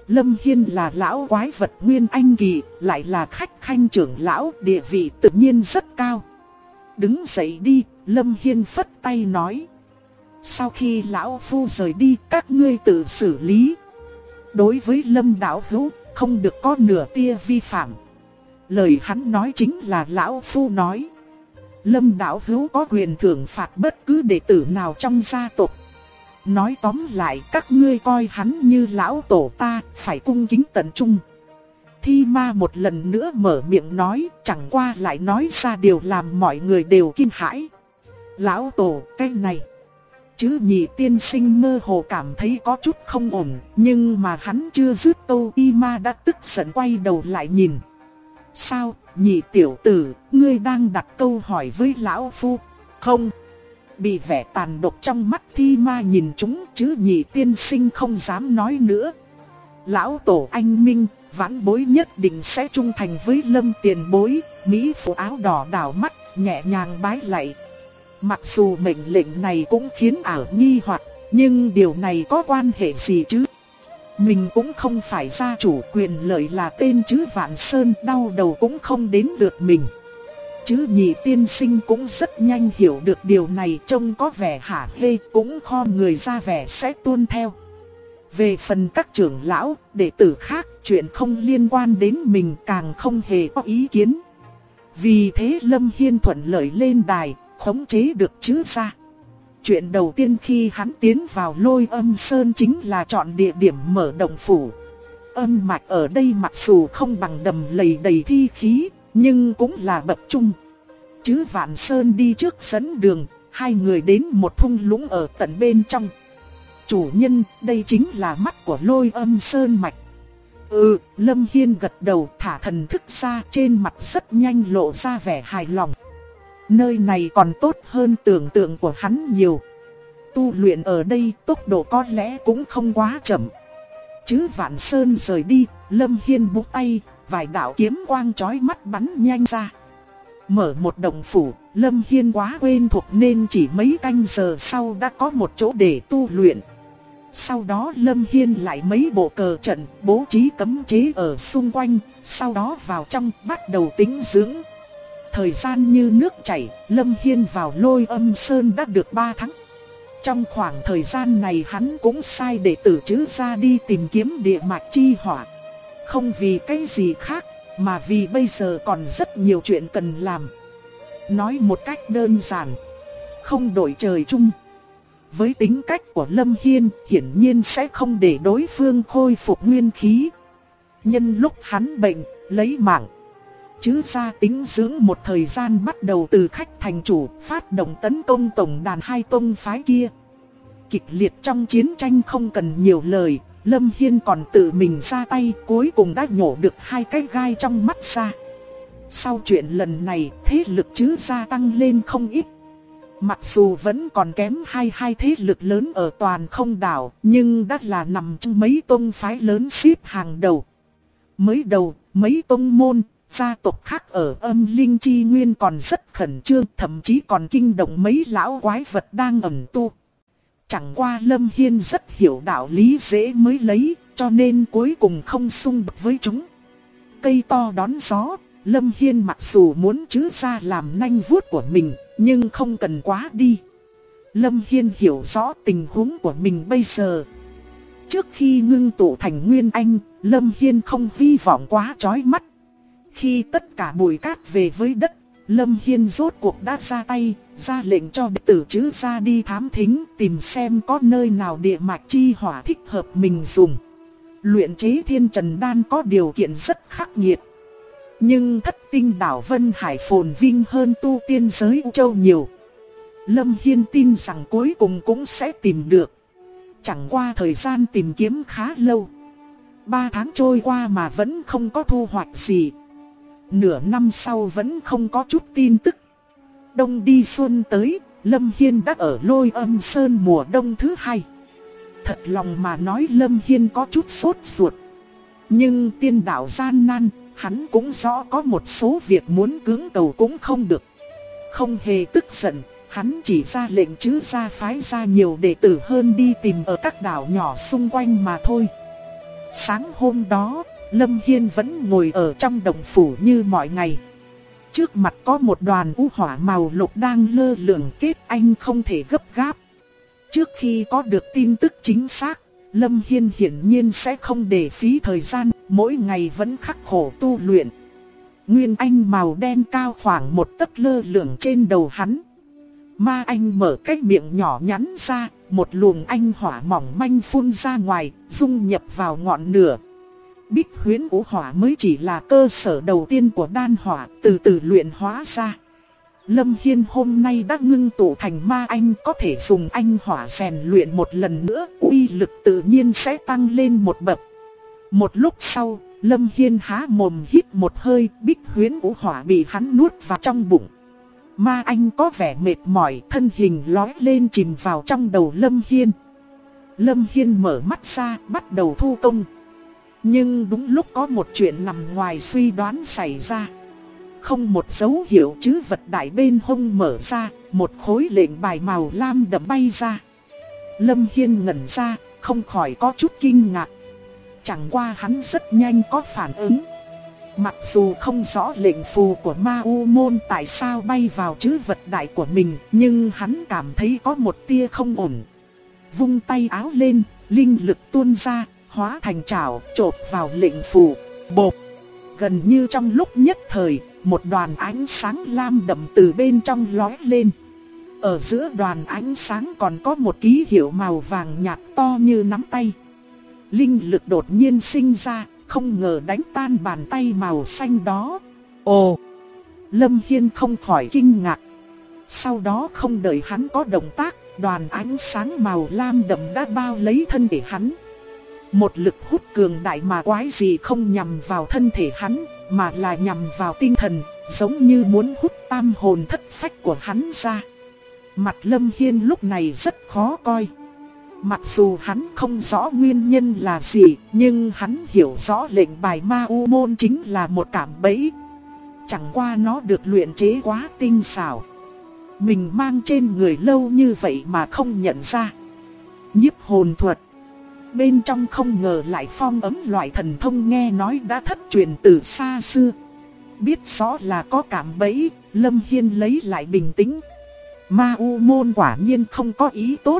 Lâm Hiên là lão quái vật Nguyên Anh kỳ, lại là khách khanh trưởng lão, địa vị tự nhiên rất cao. Đứng dậy đi, Lâm Hiên phất tay nói. Sau khi lão phu rời đi, các ngươi tự xử lý. Đối với Lâm đạo hữu, không được có nửa tia vi phạm. Lời hắn nói chính là lão phu nói. Lâm đạo hữu có quyền thưởng phạt bất cứ đệ tử nào trong gia tộc. Nói tóm lại, các ngươi coi hắn như lão tổ ta, phải cung kính tận trung. Thi Ma một lần nữa mở miệng nói, chẳng qua lại nói ra điều làm mọi người đều kinh hãi. Lão tổ, cái này. Chứ Nhị tiên sinh mơ hồ cảm thấy có chút không ổn, nhưng mà hắn chưa dứt câu, Thi Ma đã tức giận quay đầu lại nhìn. Sao, Nhị tiểu tử, ngươi đang đặt câu hỏi với lão phu? Không. Bị vẻ tàn độc trong mắt Thi Ma nhìn chúng, chứ Nhị tiên sinh không dám nói nữa. Lão tổ anh minh, vãn bối nhất định sẽ trung thành với Lâm tiền bối. Mỹ phụ áo đỏ đảo mắt, nhẹ nhàng bái lạy. Mặc dù mệnh lệnh này cũng khiến ảo nghi hoặc, nhưng điều này có quan hệ gì chứ? Mình cũng không phải gia chủ, quyền lợi là tên chứ Vạn Sơn, đau đầu cũng không đến lượt mình. Chứ Nhị tiên sinh cũng rất nhanh hiểu được điều này, trông có vẻ hả hê, cũng khom người ra vẻ sẽ tuân theo. Về phần các trưởng lão, đệ tử khác, chuyện không liên quan đến mình càng không hề có ý kiến. Vì thế Lâm Hiên thuận lợi lên đài, khống chế được chứ ra. Chuyện đầu tiên khi hắn tiến vào Lôi Âm Sơn chính là chọn địa điểm mở động phủ. Âm mạch ở đây mặc dù không bằng đầm lầy đầy thi khí, nhưng cũng là bậc trung. Chứ Vạn Sơn đi trước dẫn đường, hai người đến một thung lũng ở tận bên trong. Chủ nhân, đây chính là mắt của Lôi Âm Sơn mạch. Lâm Hiên gật đầu, thả thần thức ra, trên mặt rất nhanh lộ ra vẻ hài lòng. Nơi này còn tốt hơn tưởng tượng của hắn nhiều. Tu luyện ở đây tốc độ có lẽ cũng không quá chậm. Chứ Vạn Sơn rời đi, Lâm Hiên búng tay, vài đạo kiếm quang chói mắt bắn nhanh ra. Mở một động phủ, Lâm Hiên quá quen thuộc nên chỉ mấy canh giờ sau đã có một chỗ để tu luyện. Sau đó Lâm Hiên lại mấy bộ cờ trận, bố trí cấm chế ở xung quanh, sau đó vào trong bắt đầu tĩnh dưỡng. Thời gian như nước chảy, Lâm Hiên vào Lôi Âm Sơn đã được 3 tháng. Trong khoảng thời gian này hắn cũng sai đệ tử chứ ra đi tìm kiếm địa mạch chi hỏa. Không vì cái gì khác, mà vì bây giờ còn rất nhiều chuyện cần làm. Nói một cách đơn giản, không đổi trời chung. Với tính cách của Lâm Hiên, hiển nhiên sẽ không để đối phương khôi phục nguyên khí. Nhân lúc hắn bệnh, lấy mạng. Chứ ra tính dưỡng một thời gian bắt đầu từ khách thành chủ, phát động tấn công tổng đàn hai tông phái kia. Kịch liệt trong chiến tranh không cần nhiều lời, Lâm Hiên còn tự mình ra tay, cuối cùng đã nhổ được 2 cái gai trong mắt ra. Sau chuyện lần này, thế lực chứ gia tăng lên không ít. Mặc dù vẫn còn kém hai thế lực lớn ở toàn không đảo, nhưng đã là nằm trong mấy tông phái lớn xếp hàng đầu. Mới đầu, mấy tông môn, gia tộc khác ở Âm Linh Chi Nguyên còn rất khẩn trương, thậm chí còn kinh động mấy lão quái vật đang ẩn tu. Chẳng qua Lâm Hiên rất hiểu đạo lý dễ mới lấy, cho nên cuối cùng không xung đột với chúng. Cây to đón gió, Lâm Hiên mặc dù muốn chứ ra làm nanh vuốt của mình, nhưng không cần quá đi. Lâm Hiên hiểu rõ tình huống của mình bây giờ. Trước khi ngưng tụ thành Nguyên Anh, Lâm Hiên không hy vọng quá chói mắt. Khi tất cả bụi cát về với đất, Lâm Hiên rốt cuộc đã ra tay, ra lệnh cho đệ tử chứ ra đi thám thính, tìm xem có nơi nào địa mạch chi hỏa thích hợp mình dùng. Luyện chế Thiên Trần Đan có điều kiện rất khắc nghiệt. Nhưng Thất Tinh đảo Vân Hải phồn vinh hơn tu tiên giới U Châu nhiều. Lâm Hiên tin rằng cuối cùng cũng sẽ tìm được. Chẳng qua thời gian tìm kiếm khá lâu. 3 tháng trôi qua mà vẫn không có thu hoạch gì. Nửa năm sau vẫn không có chút tin tức. Đông đi xuân tới, Lâm Hiên đã ở Lôi Âm Sơn mùa đông thứ 2. Thật lòng mà nói Lâm Hiên có chút sốt ruột. Nhưng tiên đạo gian nan, hắn cũng rõ có một số việc muốn cưỡng cầu cũng không được. Không hề tức giận, hắn chỉ ra lệnh chứ ra phái ra nhiều đệ tử hơn đi tìm ở các đảo nhỏ xung quanh mà thôi. Sáng hôm đó, Lâm Hiên vẫn ngồi ở trong động phủ như mọi ngày. Trước mặt có một đoàn u hỏa màu lục đang lơ lửng kết, anh không thể gấp gáp. Trước khi có được tin tức chính xác, Lâm Hiên hiển nhiên sẽ không để phí thời gian, mỗi ngày vẫn khắc khổ tu luyện. Nguyên anh màu đen cao khoảng một tấc lơ lửng trên đầu hắn. Ma anh mở cái miệng nhỏ nhắn ra, một luồng anh hỏa mỏng manh phun ra ngoài, dung nhập vào ngọn lửa. Bích huyễn ngũ hỏa mới chỉ là cơ sở đầu tiên của đan hỏa, từ từ luyện hóa ra. Lâm Hiên hôm nay đã ngưng tụ thành ma anh, có thể dùng anh hỏa rèn luyện một lần nữa, uy lực tự nhiên sẽ tăng lên một bậc. Một lúc sau, Lâm Hiên há mồm hít một hơi, bích huyễn ngũ hỏa bị hắn nuốt vào trong bụng. Ma anh có vẻ mệt mỏi, thân hình lói lên chìm vào trong đầu Lâm Hiên. Lâm Hiên mở mắt ra, bắt đầu thu công. Nhưng đúng lúc có một chuyện nằm ngoài suy đoán xảy ra. Không một dấu hiệu chữ vật đại bên hông mở ra, một khối lệnh bài màu lam đậm bay ra. Lâm Hiên ngẩn ra, không khỏi có chút kinh ngạc. Chẳng qua hắn rất nhanh có phản ứng. Mặc dù không rõ lệnh phù của Ma U Môn tại sao bay vào trữ vật đại của mình, nhưng hắn cảm thấy có một tia không ổn. Vung tay áo lên, linh lực tuôn ra, hóa thành chảo, chộp vào lệnh phù. Bộp! Gần như trong lúc nhất thời, một đoàn ánh sáng lam đậm từ bên trong lóe lên. Ở giữa đoàn ánh sáng còn có một ký hiệu màu vàng nhạt to như nắm tay. Linh lực đột nhiên sinh ra, không ngờ đánh tan bàn tay màu xanh đó. Ồ! Lâm Hiên không khỏi kinh ngạc. Sau đó không đợi hắn có động tác, đoàn ánh sáng màu lam đậm đã bao lấy thân thể hắn. Một lực hút cường đại mà quái gì không nhằm vào thân thể hắn, mà là nhằm vào tinh thần, giống như muốn hút tam hồn thất phách của hắn ra. Mặt Lâm Hiên lúc này rất khó coi. Mặc dù hắn không rõ nguyên nhân là gì, nhưng hắn hiểu rõ lệnh bài Ma U Môn chính là một cạm bẫy. Chẳng qua nó được luyện chế quá tinh xảo. Mình mang trên người lâu như vậy mà không nhận ra. Nhiếp hồn thuật. Bên trong không ngờ lại phong ấm loại thần thông nghe nói đã thất truyền từ xa xưa. Biết rõ là có cạm bẫy, Lâm Hiên lấy lại bình tĩnh. Ma U Môn quả nhiên không có ý tốt.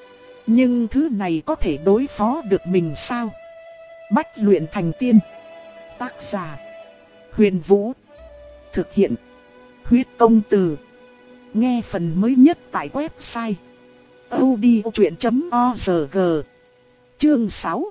Nhưng thứ này có thể đối phó được mình sao? Bách luyện thành tiên. Tác giả: Huyền Vũ. Thực hiện: Huyết Công Từ. Nghe phần mới nhất tại website audiochuyện.org. Chương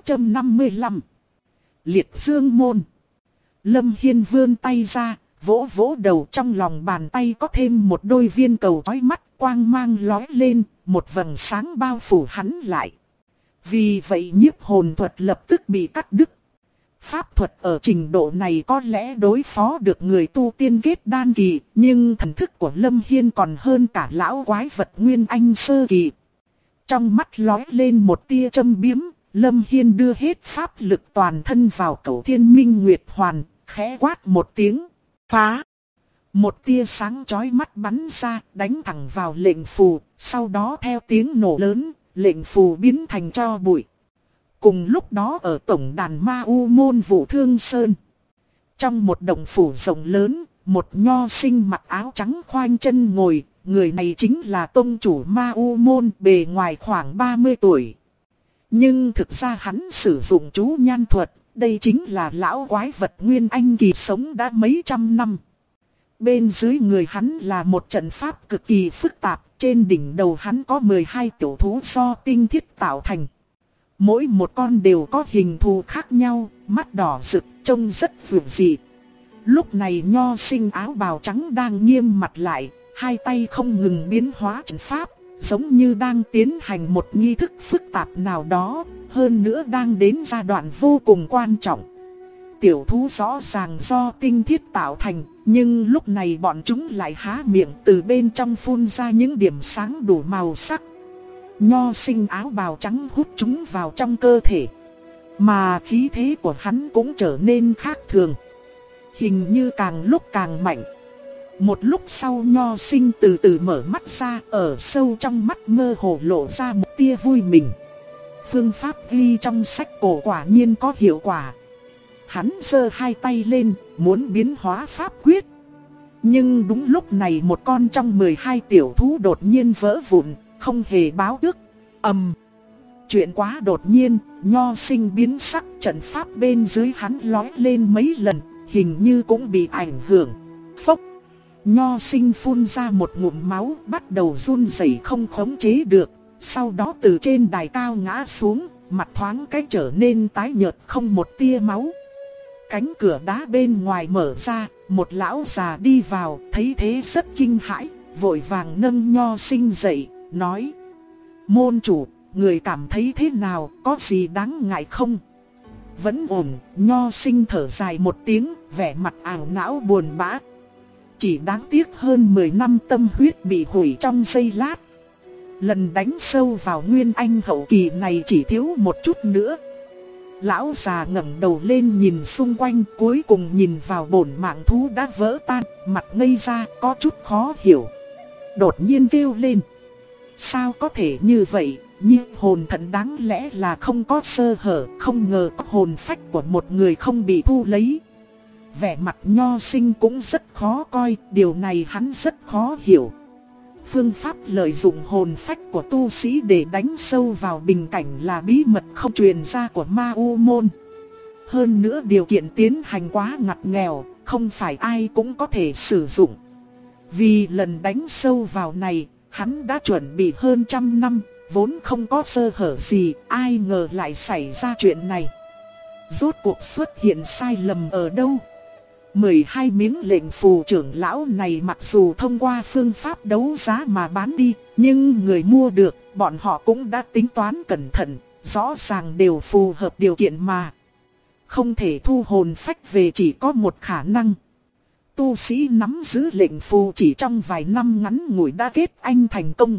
655. Liệt Dương Môn. Lâm Hiên vươn tay ra, vỗ vỗ đầu, trong lòng bàn tay có thêm một đôi viên cầu chói mắt, quang mang lóe lên, một vầng sáng bao phủ hắn lại. Vì vậy nhiếp hồn thuật lập tức bị cắt đứt. Pháp thuật ở trình độ này có lẽ đối phó được người tu tiên kết đan kỳ, nhưng thần thức của Lâm Hiên còn hơn cả lão quái vật Nguyên Anh sơ kỳ. Trong mắt lóe lên một tia châm biếm, Lâm Hiên đưa hết pháp lực toàn thân vào Cẩu Thiên Minh Nguyệt Hoàn, khẽ quát một tiếng, phá. Một tia sáng chói mắt bắn ra, đánh thẳng vào lệnh phù, sau đó theo tiếng nổ lớn, lệnh phù biến thành tro bụi. Cùng lúc đó ở tổng đàn Ma U Môn Vũ Thương Sơn, trong một động phủ rộng lớn, một nho sinh mặc áo trắng khoanh chân ngồi, người này chính là tông chủ Ma U Môn, bề ngoài khoảng 30 tuổi. Nhưng thực ra hắn sử dụng chú nhan thuật, đây chính là lão quái vật Nguyên Anh kỳ sống đã mấy trăm năm. Bên dưới người hắn là một trận pháp cực kỳ phức tạp, trên đỉnh đầu hắn có 12 tiểu thú do tinh thiết tạo thành. Mỗi một con đều có hình thù khác nhau, mắt đỏ rực, trông rất dữ dị. Lúc này nho sinh áo bào trắng đang nghiêm mặt lại, hai tay không ngừng biến hóa trận pháp, giống như đang tiến hành một nghi thức phức tạp nào đó, hơn nữa đang đến giai đoạn vô cùng quan trọng. Tiểu thú rõ ràng do tinh thiết tạo thành, nhưng lúc này bọn chúng lại há miệng, từ bên trong phun ra những điểm sáng đủ màu sắc. Nho sinh áo bào trắng hút chúng vào trong cơ thể, mà khí thế của hắn cũng trở nên khác thường, hình như càng lúc càng mạnh. Một lúc sau nho sinh từ từ mở mắt ra, ở sâu trong mắt mơ hồ lộ ra một tia vui mừng. Phương pháp ghi trong sách cổ quả nhiên có hiệu quả. Hắn giơ hai tay lên, muốn biến hóa pháp quyết. Nhưng đúng lúc này một con trong 12 tiểu thú đột nhiên vỡ vụn, không hề báo trước. Chuyện quá đột nhiên, Nho Sinh biến sắc, trận pháp bên dưới hắn lói lên mấy lần, hình như cũng bị ảnh hưởng. Phốc! Nho Sinh phun ra một ngụm máu, bắt đầu run rẩy không khống chế được. Sau đó từ trên đài cao ngã xuống, mặt thoáng cái trở nên tái nhợt không một tia máu. Cánh cửa đá bên ngoài mở ra, một lão già đi vào, thấy thế rất kinh hãi, vội vàng nâng Nho Sinh dậy, nói: Môn chủ, người cảm thấy thế nào, có gì đáng ngại không? Vẫn ổn. Nho Sinh thở dài một tiếng, vẻ mặt ảo não buồn bã. Chỉ đáng tiếc hơn 10 năm tâm huyết bị hủy trong giây lát. Lần đánh sâu vào Nguyên Anh hậu kỳ này chỉ thiếu một chút nữa. Lão già ngẩng đầu lên nhìn xung quanh, cuối cùng nhìn vào bổn mạng thú đã vỡ tan, mặt ngây ra, có chút khó hiểu. Đột nhiên kêu lên: sao có thể như vậy? Nhưng hồn thận đáng lẽ là không có sơ hở, không ngờ có hồn phách của một người không bị thu lấy. Vẻ mặt Nho Sinh cũng rất khó coi, điều này hắn rất khó hiểu. Phương pháp lợi dụng hồn phách của tu sĩ để đánh sâu vào bình cảnh là bí mật không truyền ra của Ma U môn. Hơn nữa điều kiện tiến hành quá ngặt nghèo, không phải ai cũng có thể sử dụng. Vì lần đánh sâu vào này, hắn đã chuẩn bị hơn 100 năm, vốn không có sơ hở gì, ai ngờ lại xảy ra chuyện này. Rốt cuộc xuất hiện sai lầm ở đâu? 12 miếng lệnh phù trưởng lão này mặc dù thông qua phương pháp đấu giá mà bán đi, nhưng người mua được, bọn họ cũng đã tính toán cẩn thận, rõ ràng đều phù hợp điều kiện mà. Không thể thu hồn phách về chỉ có một khả năng. Tu sĩ nắm giữ lệnh phù chỉ trong vài năm ngắn ngủi đã kết anh thành công.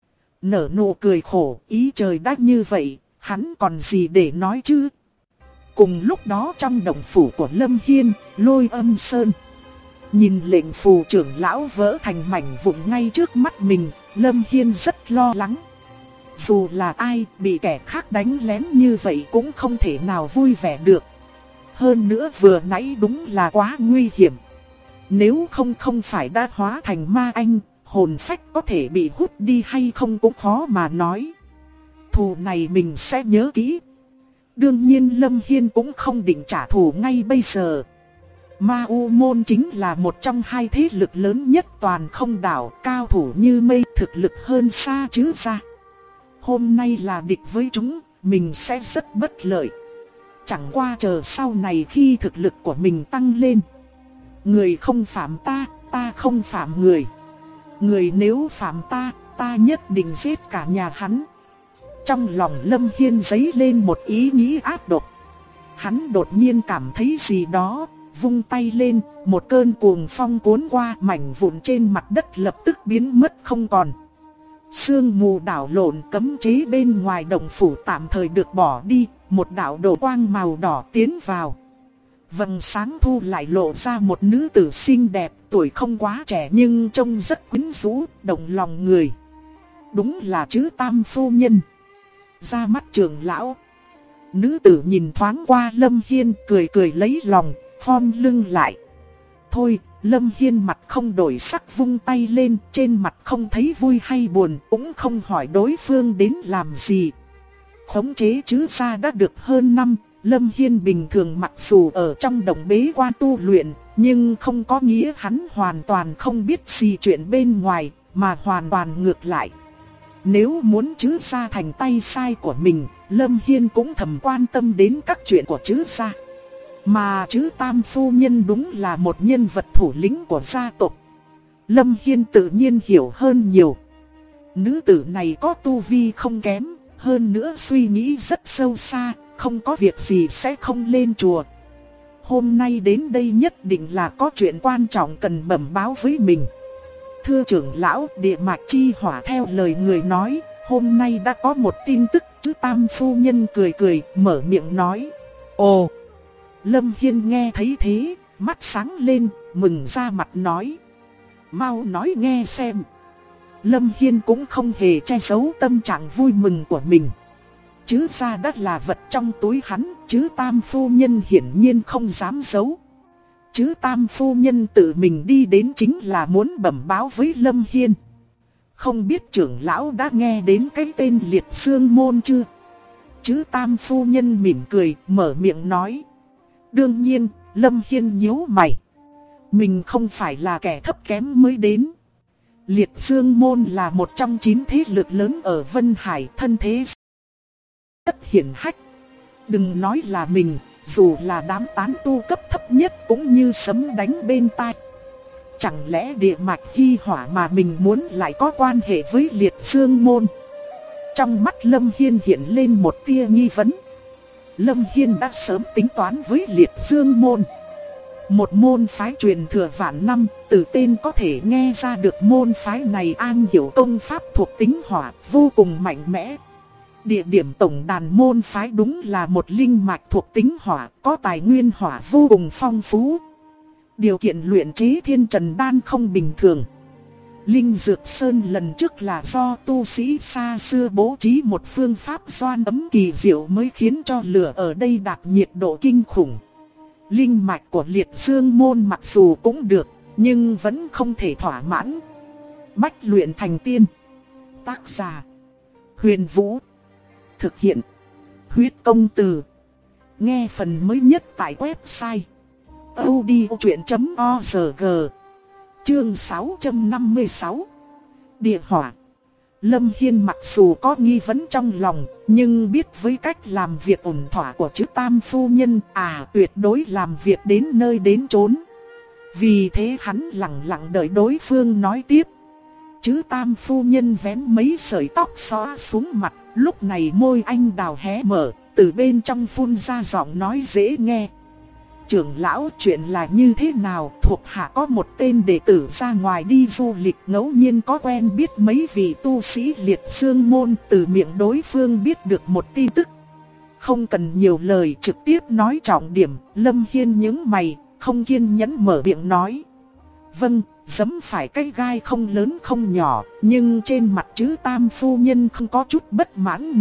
Nở nụ cười khổ, ý trời đã như vậy, hắn còn gì để nói chứ? Cùng lúc đó trong động phủ của Lâm Hiên, Lôi Âm Sơn, nhìn lệnh phù trưởng lão vỡ thành mảnh vụn ngay trước mắt mình, Lâm Hiên rất lo lắng. Dù là ai bị kẻ khác đánh lén như vậy cũng không thể nào vui vẻ được. Hơn nữa vừa nãy đúng là quá nguy hiểm. Nếu không phải đã hóa thành ma anh, hồn phách có thể bị hút đi hay không cũng khó mà nói. Thù này mình sẽ nhớ kỹ. Đương nhiên Lâm Hiên cũng không định trả thù ngay bây giờ. Ma U môn chính là một trong hai thế lực lớn nhất toàn không đảo, cao thủ như mây, thực lực hơn xa chứ ra. Hôm nay là địch với chúng, mình sẽ rất bất lợi. Chẳng qua chờ sau này khi thực lực của mình tăng lên. Người không phạm ta, ta không phạm người. Người nếu phạm ta, ta nhất định giết cả nhà hắn. Trong lòng Lâm Hiên dấy lên một ý nghĩ ác độc. Hắn đột nhiên cảm thấy gì đó, vung tay lên, một cơn cuồng phong cuốn qua, mảnh vụn trên mặt đất lập tức biến mất không còn. Sương mù đảo lộn, cấm chế bên ngoài động phủ tạm thời được bỏ đi, một đạo đồ quang màu đỏ tiến vào. Vầng sáng thu lại lộ ra một nữ tử xinh đẹp, tuổi không quá trẻ nhưng trông rất quyến rũ, động lòng người. Đúng là Trứ Tam phu nhân. Ra mắt trưởng lão. Nữ tử nhìn thoáng qua Lâm Hiên, cười cười lấy lòng, khom lưng lại. Thôi, Lâm Hiên mặt không đổi sắc vung tay lên, trên mặt không thấy vui hay buồn, cũng không hỏi đối phương đến làm gì. Khống chế Trứ gia đã được hơn năm, Lâm Hiên bình thường mặc dù ở trong động bế quan tu luyện, nhưng không có nghĩa hắn hoàn toàn không biết gì chuyện bên ngoài, mà hoàn toàn ngược lại. Nếu muốn Trứ gia thành tay sai của mình, Lâm Hiên cũng thầm quan tâm đến các chuyện của Trứ gia. Mà Trứ Tam phu nhân đúng là một nhân vật thủ lĩnh của gia tộc. Lâm Hiên tự nhiên hiểu hơn nhiều. Nữ tử này có tu vi không kém, hơn nữa suy nghĩ rất sâu xa, không có việc gì sẽ không lên chùa. Hôm nay đến đây nhất định là có chuyện quan trọng cần bẩm báo với mình. Thưa trưởng lão, địa mạch chi hỏa theo lời người nói, hôm nay đã có một tin tức. Trứ Tam phu nhân cười cười, mở miệng nói. Ồ! Lâm Hiên nghe thấy thế, mắt sáng lên, mừng ra mặt nói. Mau nói nghe xem. Lâm Hiên cũng không hề che giấu tâm trạng vui mừng của mình. Chứ ra đất là vật trong túi hắn, chứ Tam phu nhân hiển nhiên không dám giấu. Chứ Tam phu nhân tự mình đi đến chính là muốn bẩm báo với Lâm Hiên. Không biết trưởng lão đã nghe đến cái tên Liệt Dương Môn chưa? Chứ Tam phu nhân mỉm cười, mở miệng nói. Đương nhiên, Lâm Hiên nhíu mày. Mình không phải là kẻ thấp kém mới đến. Liệt Dương Môn là một trong 9 thế lực lớn ở Vân Hải, thân thế rất hiển hách. Đừng nói là mình, dù là đám tán tu cấp thấp nhất cũng như sấm đánh bên tai. Chẳng lẽ địa mạch Hy Hỏa mà mình muốn lại có quan hệ với Liệt Dương Môn? Trong mắt Lâm Hiên hiện lên một tia nghi vấn. Lâm Hiên đã sớm tính toán với Liệt Dương Môn. Một môn phái truyền thừa vạn năm, từ tên có thể nghe ra được môn phái này am hiểu công pháp thuộc tính hỏa, vô cùng mạnh mẽ. Địa điểm tổng đàn môn phái đúng là một linh mạch thuộc tính hỏa, có tài nguyên hỏa vô cùng phong phú. Điều kiện luyện chế thiên trần đan không bình thường. Linh Dược Sơn lần trước là do tu sĩ xa xưa bố trí một phương pháp doan ấm kỳ diệu mới khiến cho lửa ở đây đạt nhiệt độ kinh khủng. Linh mạch của Liệt Dương Môn mặc dù cũng được, nhưng vẫn không thể thỏa mãn. Bách luyện thành tiên. Tác giả: Huyền Vũ. Thực hiện: Huyết Công Từ. Nghe phần mới nhất tại website audiochuyện.org. Chương 656. Địa hỏa. Lâm Hiên mặc dù có nghi vấn trong lòng, nhưng biết với cách làm việc ổn thỏa của chữ Tam phu nhân, tuyệt đối làm việc đến nơi đến chốn. Vì thế hắn lặng lặng đợi đối phương nói tiếp. Chữ Tam phu nhân vén mấy sợi tóc xõa xuống mặt, lúc này môi anh đào hé mở, từ bên trong phun ra giọng nói dễ nghe. Trưởng lão, chuyện là như thế nào? Thuộc hạ có một tên đệ tử ra ngoài đi du lịch, ngẫu nhiên có quen biết mấy vị tu sĩ Liệt Dương Môn, từ miệng đối phương biết được một tin tức. Không cần nhiều lời, trực tiếp nói trọng điểm. Lâm Hiên nhướng mày, không kiên nhẫn mở miệng nói. Vâng, giẫm phải cái gai không lớn không nhỏ, nhưng trên mặt chữ Tam phu nhân không có chút bất mãn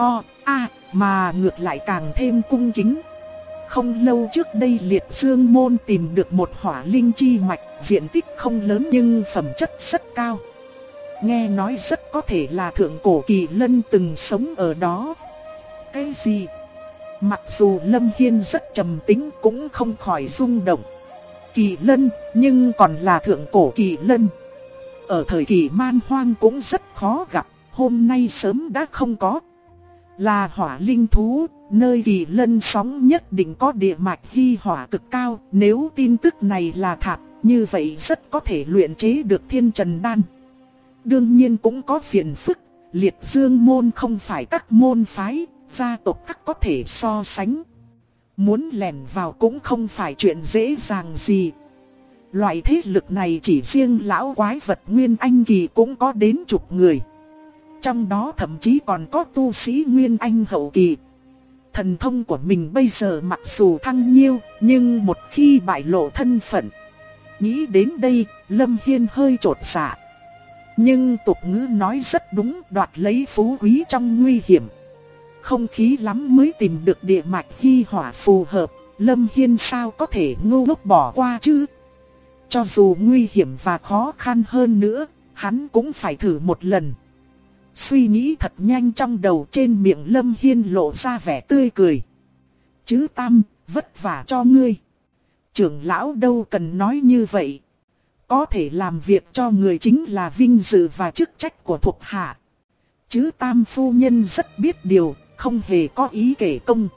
mà ngược lại càng thêm cung kính. Không lâu trước đây Liệt Dương Môn tìm được một hỏa linh chi mạch, diện tích không lớn nhưng phẩm chất rất cao. Nghe nói rất có thể là thượng cổ Kỳ Lân từng sống ở đó. Cái gì? Mặc dù Lâm Hiên rất trầm tĩnh cũng không khỏi rung động. Kỳ Lân, nhưng còn là thượng cổ Kỳ Lân. Ở thời kỳ man hoang cũng rất khó gặp, hôm nay sớm đã không có. Là hỏa linh thú, nơi Kỳ Lân sống nhất định có địa mạch Hy Hỏa cực cao. Nếu tin tức này là thật, như vậy rất có thể luyện chế được thiên trần đan. Đương nhiên cũng có phiền phức, Liệt Dương Môn không phải các môn phái, gia tộc các có thể so sánh. Muốn lẻn vào cũng không phải chuyện dễ dàng gì. Loại thế lực này chỉ riêng lão quái vật Nguyên Anh Kỳ cũng có đến chục người. Trong đó thậm chí còn có tu sĩ Nguyên Anh Hậu Kỳ. Thần thông của mình bây giờ mặc dù thăng nhiêu, nhưng một khi bại lộ thân phận. Nghĩ đến đây, Lâm Hiên hơi chột dạ. Nhưng tục ngữ nói rất đúng, đoạt lấy phú quý trong nguy hiểm. Không khí lắm mới tìm được địa mạch Hy Hỏa phù hợp, Lâm Hiên sao có thể ngu ngốc bỏ qua chứ? Cho dù nguy hiểm và khó khăn hơn nữa, hắn cũng phải thử một lần. Suy nghĩ thật nhanh trong đầu, trên miệng Lâm Hiên lộ ra vẻ tươi cười. Chứ Tam, vất vả cho ngươi. Trưởng lão đâu cần nói như vậy. Có thể làm việc cho người chính là vinh dự và chức trách của thuộc hạ. Chứ Tam phu nhân rất biết điều, không hề có ý kể công.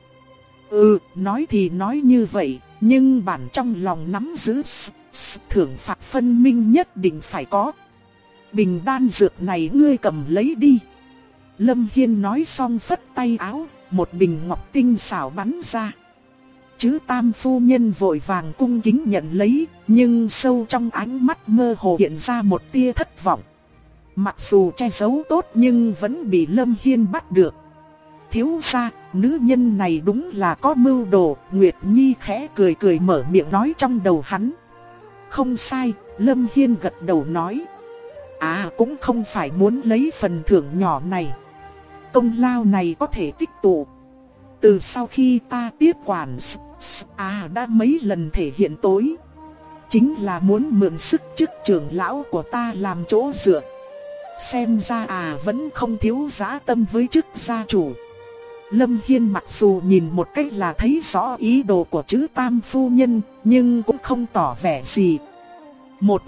Nói thì nói như vậy, nhưng bản trong lòng nắm giữ thưởng phạt phân minh nhất định phải có. Bình đan dược này ngươi cầm lấy đi. Lâm Hiên nói xong phất tay áo, một bình ngọc tinh xảo bắn ra. Chứ Tam phu nhân vội vàng cung kính nhận lấy, nhưng sâu trong ánh mắt mơ hồ hiện ra một tia thất vọng. Mặc dù che giấu tốt nhưng vẫn bị Lâm Hiên bắt được. Thiếu gia, nữ nhân này đúng là có mưu đồ. Nguyệt Nhi khẽ cười cười mở miệng nói trong đầu hắn. Không sai, Lâm Hiên gật đầu nói. Cũng không phải muốn lấy phần thưởng nhỏ này. Công lao này có thể tích tụ. Từ sau khi ta tiếp quản đã mấy lần thể hiện tối. Chính là muốn mượn sức chức trưởng lão của ta làm chỗ dựa. Xem ra vẫn không thiếu dã tâm với chức gia chủ. Lâm Hiên mặc dù nhìn một cách là thấy rõ ý đồ của chữ tam phu nhân, nhưng cũng không tỏ vẻ gì. Một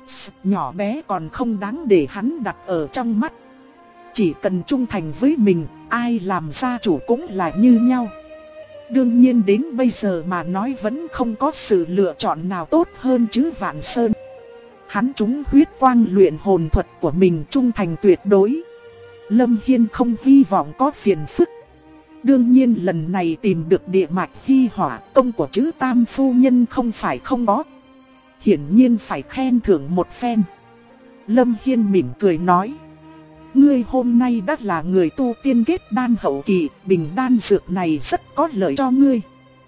nhỏ bé còn không đáng để hắn đặt ở trong mắt. Chỉ cần trung thành với mình, ai làm gia chủ cũng là như nhau. Đương nhiên đến bây giờ mà nói vẫn không có sự lựa chọn nào tốt hơn chữ Vạn Sơn. Hắn trúng huyết quang luyện hồn thuật của mình trung thành tuyệt đối. Lâm Hiên không hy vọng có phiền phức. Đương nhiên lần này tìm được địa mạch hy hỏa, công của chữ tam phu nhân không phải không có. Hiển nhiên phải khen thưởng một phen. Lâm Hiên mỉm cười nói: ngươi hôm nay đã là người tu tiên kết đan hậu kỳ, bình đan dược này rất có lợi cho ngươi.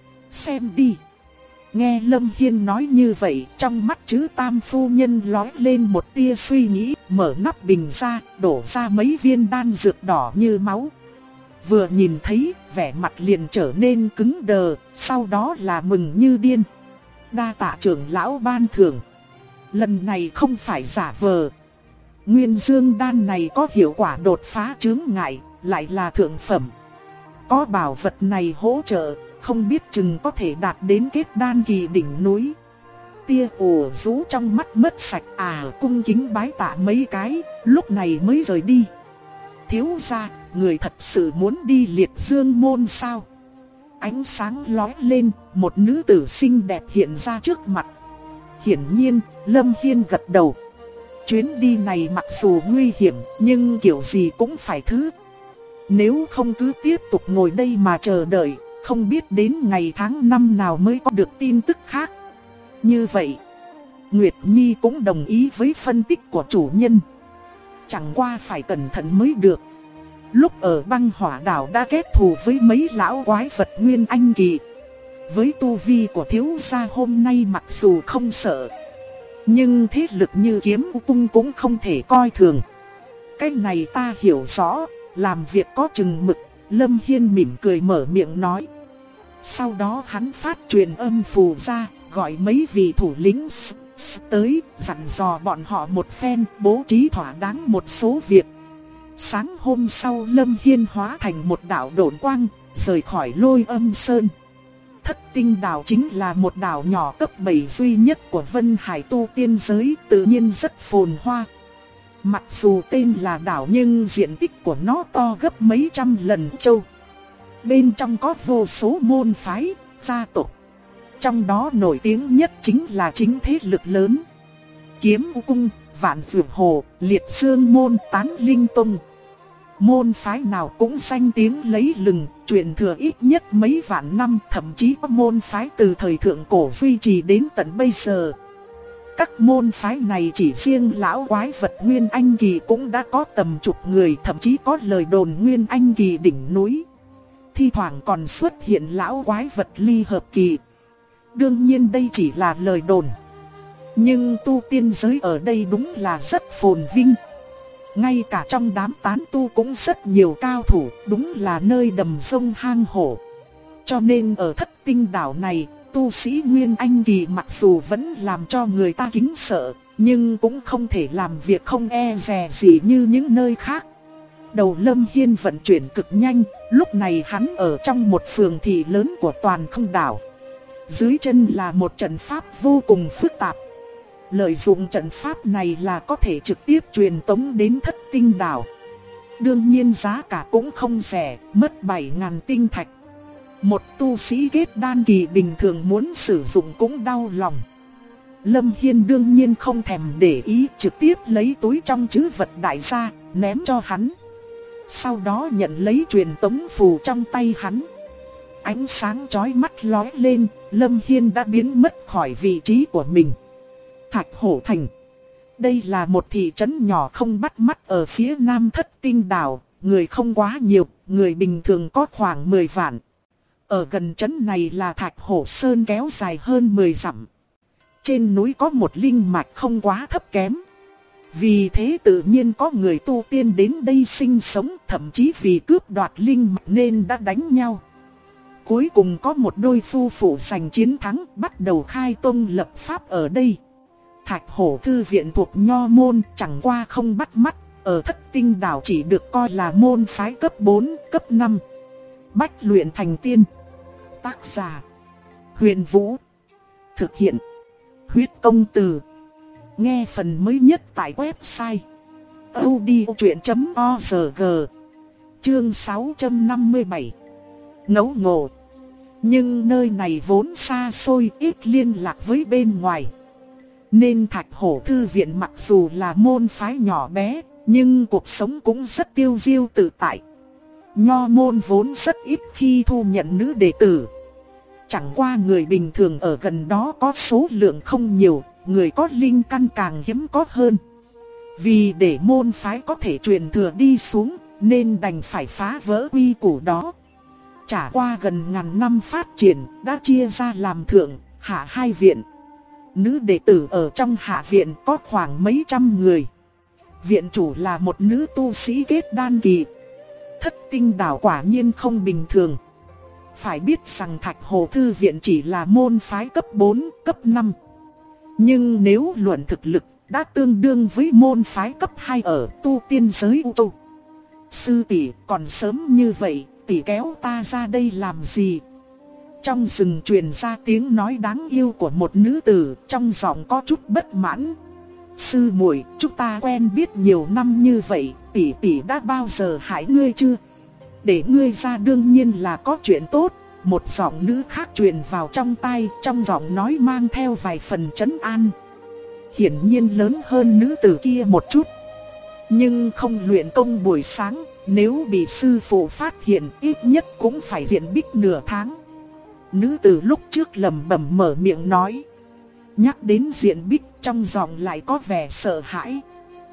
Xem đi. Nghe Lâm Hiên nói như vậy, trong mắt chữ tam phu nhân lóe lên một tia suy nghĩ, mở nắp bình ra, đổ ra mấy viên đan dược đỏ như máu. Vừa nhìn thấy, vẻ mặt liền trở nên cứng đờ, sau đó là mừng như điên. Đa tạ trưởng lão ban thưởng. Lần này không phải giả vờ. Nguyên dương đan này có hiệu quả đột phá chướng ngại, lại là thượng phẩm. Có bảo vật này hỗ trợ, không biết chừng có thể đạt đến kết đan kỳ đỉnh núi. Tia ủ rũ trong mắt mất sạch, cung kính bái tạ mấy cái, lúc này mới rời đi. Thiếu gia, người thật sự muốn đi Liệt Dương môn sao? Ánh sáng lóe lên, một nữ tử xinh đẹp hiện ra trước mặt. Hiển nhiên, Lâm Hiên gật đầu. Chuyến đi này mặc dù nguy hiểm, nhưng kiểu gì cũng phải thứ. Nếu không cứ tiếp tục ngồi đây mà chờ đợi, không biết đến ngày tháng năm nào mới có được tin tức khác. Như vậy, Nguyệt Nhi cũng đồng ý với phân tích của chủ nhân. Chẳng qua phải cẩn thận mới được. Lúc ở băng hỏa đảo đã kết thù với mấy lão quái vật nguyên anh kỳ. Với tu vi của thiếu gia hôm nay mặc dù không sợ, nhưng thế lực như kiếm cung cũng không thể coi thường. Cái này ta hiểu rõ, làm việc có chừng mực. Lâm Hiên mỉm cười mở miệng nói. Sau đó hắn phát truyền âm phù ra, gọi mấy vị thủ lĩnh tới, dặn dò bọn họ một phen, bố trí thỏa đáng một số việc. Sáng hôm sau Lâm Hiên hóa thành một đạo độn quang, rời khỏi Lôi Âm Sơn. Thất Tinh Đảo chính là một đảo nhỏ cấp 7 duy nhất của Vân Hải tu tiên giới, tự nhiên rất phồn hoa. Mặc dù tên là đảo nhưng diện tích của nó to gấp mấy trăm lần châu. Bên trong có vô số môn phái, gia tộc. Trong đó nổi tiếng nhất chính là chính thế lực lớn: Kiếm Cung, Vạn Dược Hồ, Liệt Dương Môn, Tán Linh Tông. Môn phái nào cũng danh tiếng lấy lừng, truyền thừa ít nhất mấy vạn năm, thậm chí có môn phái từ thời thượng cổ duy trì đến tận bây giờ. Các môn phái này chỉ riêng lão quái vật Nguyên Anh Kỳ cũng đã có tầm chục người, thậm chí có lời đồn Nguyên Anh Kỳ đỉnh núi. Thi thoảng còn xuất hiện lão quái vật ly hợp kỳ. Đương nhiên đây chỉ là lời đồn. Nhưng tu tiên giới ở đây đúng là rất phồn vinh. Ngay cả trong đám tán tu cũng rất nhiều cao thủ, đúng là nơi đầm sông hang hổ. Cho nên ở Thất Tinh Đảo này, tu sĩ Nguyên Anh Kỳ mặc dù vẫn làm cho người ta kính sợ, nhưng cũng không thể làm việc không e dè gì như những nơi khác. Đầu Lâm Hiên vận chuyển cực nhanh, lúc này hắn ở trong một phường thị lớn của toàn không đảo. Dưới chân là một trận pháp vô cùng phức tạp. Lợi dụng trận pháp này là có thể trực tiếp truyền tống đến Thất Tinh Đảo. Đương nhiên giá cả cũng không rẻ, mất 7.000 tinh thạch. Một tu sĩ kết đan kỳ bình thường muốn sử dụng cũng đau lòng. Lâm Hiên đương nhiên không thèm để ý, trực tiếp lấy túi trong trữ vật đại ra, ném cho hắn. Sau đó nhận lấy truyền tống phù trong tay hắn. Ánh sáng chói mắt lóe lên, Lâm Hiên đã biến mất khỏi vị trí của mình. Thạch Hổ Thành. Đây là một thị trấn nhỏ không bắt mắt ở phía nam Thất Tinh Đảo, người không quá nhiều, người bình thường có khoảng 10 vạn. Ở gần trấn này là Thạch Hổ Sơn kéo dài hơn 10 dặm. Trên núi có một linh mạch không quá thấp kém. Vì thế tự nhiên có người tu tiên đến đây sinh sống, thậm chí vì cướp đoạt linh mạch nên đã đánh nhau. Cuối cùng có một đôi phu phụ giành chiến thắng, bắt đầu khai tông lập pháp ở đây. Thạch Hổ Thư Viện thuộc Nho môn, chẳng qua không bắt mắt, ở Thất Tinh đảo chỉ được coi là môn phái cấp 4, cấp 5. Bách luyện thành tiên. Tác giả: Huyền Vũ. Thực hiện: Huyết Công Từ. Nghe phần mới nhất tại website audiochuyện.org. Chương 657. Ngấu ngộ. Nhưng nơi này vốn xa xôi, ít liên lạc với bên ngoài, nên Thạch Hổ Thư Viện mặc dù là môn phái nhỏ bé, nhưng cuộc sống cũng rất tiêu diêu tự tại. Nho môn vốn rất ít khi thu nhận nữ đệ tử. Chẳng qua người bình thường ở gần đó có số lượng không nhiều, người có linh căn càng hiếm có hơn. Vì để môn phái có thể truyền thừa đi xuống, nên đành phải phá vỡ quy củ đó. Trải qua gần ngàn năm phát triển, đã chia ra làm thượng, hạ hai viện. Nữ đệ tử ở trong hạ viện có khoảng mấy trăm người. Viện chủ là một nữ tu sĩ kết đan kỳ. Thất Tinh đảo quả nhiên không bình thường. Phải biết rằng Thạch Hổ Thư Viện chỉ là môn phái cấp 4, cấp 5. Nhưng nếu luận thực lực, đã tương đương với môn phái cấp 2 ở tu tiên giới U Châu. Sư tỷ, còn sớm như vậy, tỷ kéo ta ra đây làm gì? Trong rừng truyền ra tiếng nói đáng yêu của một nữ tử, trong giọng có chút bất mãn. Sư muội, chúng ta quen biết nhiều năm như vậy, tỷ tỷ đã bao giờ hại ngươi chưa? Để ngươi ra đương nhiên là có chuyện tốt. Một giọng nữ khác truyền vào trong tai, trong giọng nói mang theo vài phần trấn an. Hiển nhiên lớn hơn nữ tử kia một chút, nhưng không luyện công buổi sáng, nếu bị sư phụ phát hiện ít nhất cũng phải diện bích nửa tháng. Nữ tử lúc trước lẩm bẩm mở miệng nói. Nhắc đến diện bích, trong giọng lại có vẻ sợ hãi.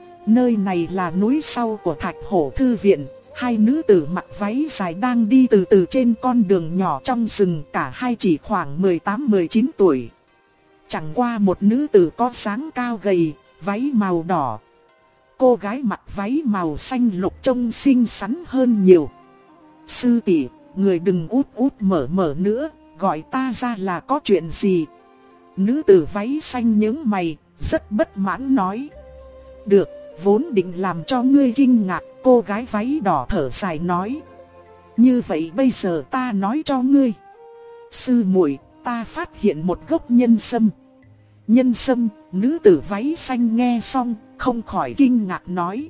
Nơi này là núi sau của Thạch Hổ Thư Viện. Hai nữ tử mặc váy dài đang đi từ từ trên con đường nhỏ trong rừng, cả hai chỉ khoảng 18-19 tuổi. Chẳng qua một nữ tử có dáng cao gầy, váy màu đỏ. Cô gái mặc váy màu xanh lục trông xinh xắn hơn nhiều. Sư tỷ, người đừng út út mở nữa, gọi ta ra là có chuyện gì? Nữ tử váy xanh nhướng mày, rất bất mãn nói. Được, vốn định làm cho ngươi kinh ngạc. Cô gái váy đỏ thở dài nói. Như vậy bây giờ ta nói cho ngươi. Sư muội, ta phát hiện một gốc nhân sâm. Nhân sâm, nữ tử váy xanh nghe xong, không khỏi kinh ngạc nói.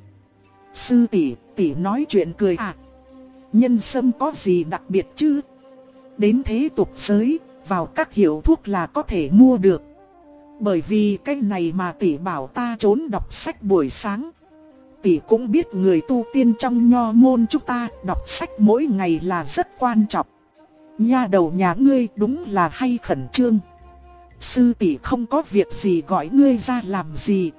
Sư tỷ, tỷ nói chuyện cười à? Nhân sâm có gì đặc biệt chứ? Đến thế tục giới, vào các hiệu thuốc là có thể mua được. Bởi vì cái này mà tỷ bảo ta trốn đọc sách buổi sáng. Tỷ cũng biết người tu tiên trong nho môn chúng ta đọc sách mỗi ngày là rất quan trọng. Nha đầu nhà ngươi đúng là hay khẩn trương. Sư tỷ không có việc gì gọi ngươi ra làm gì?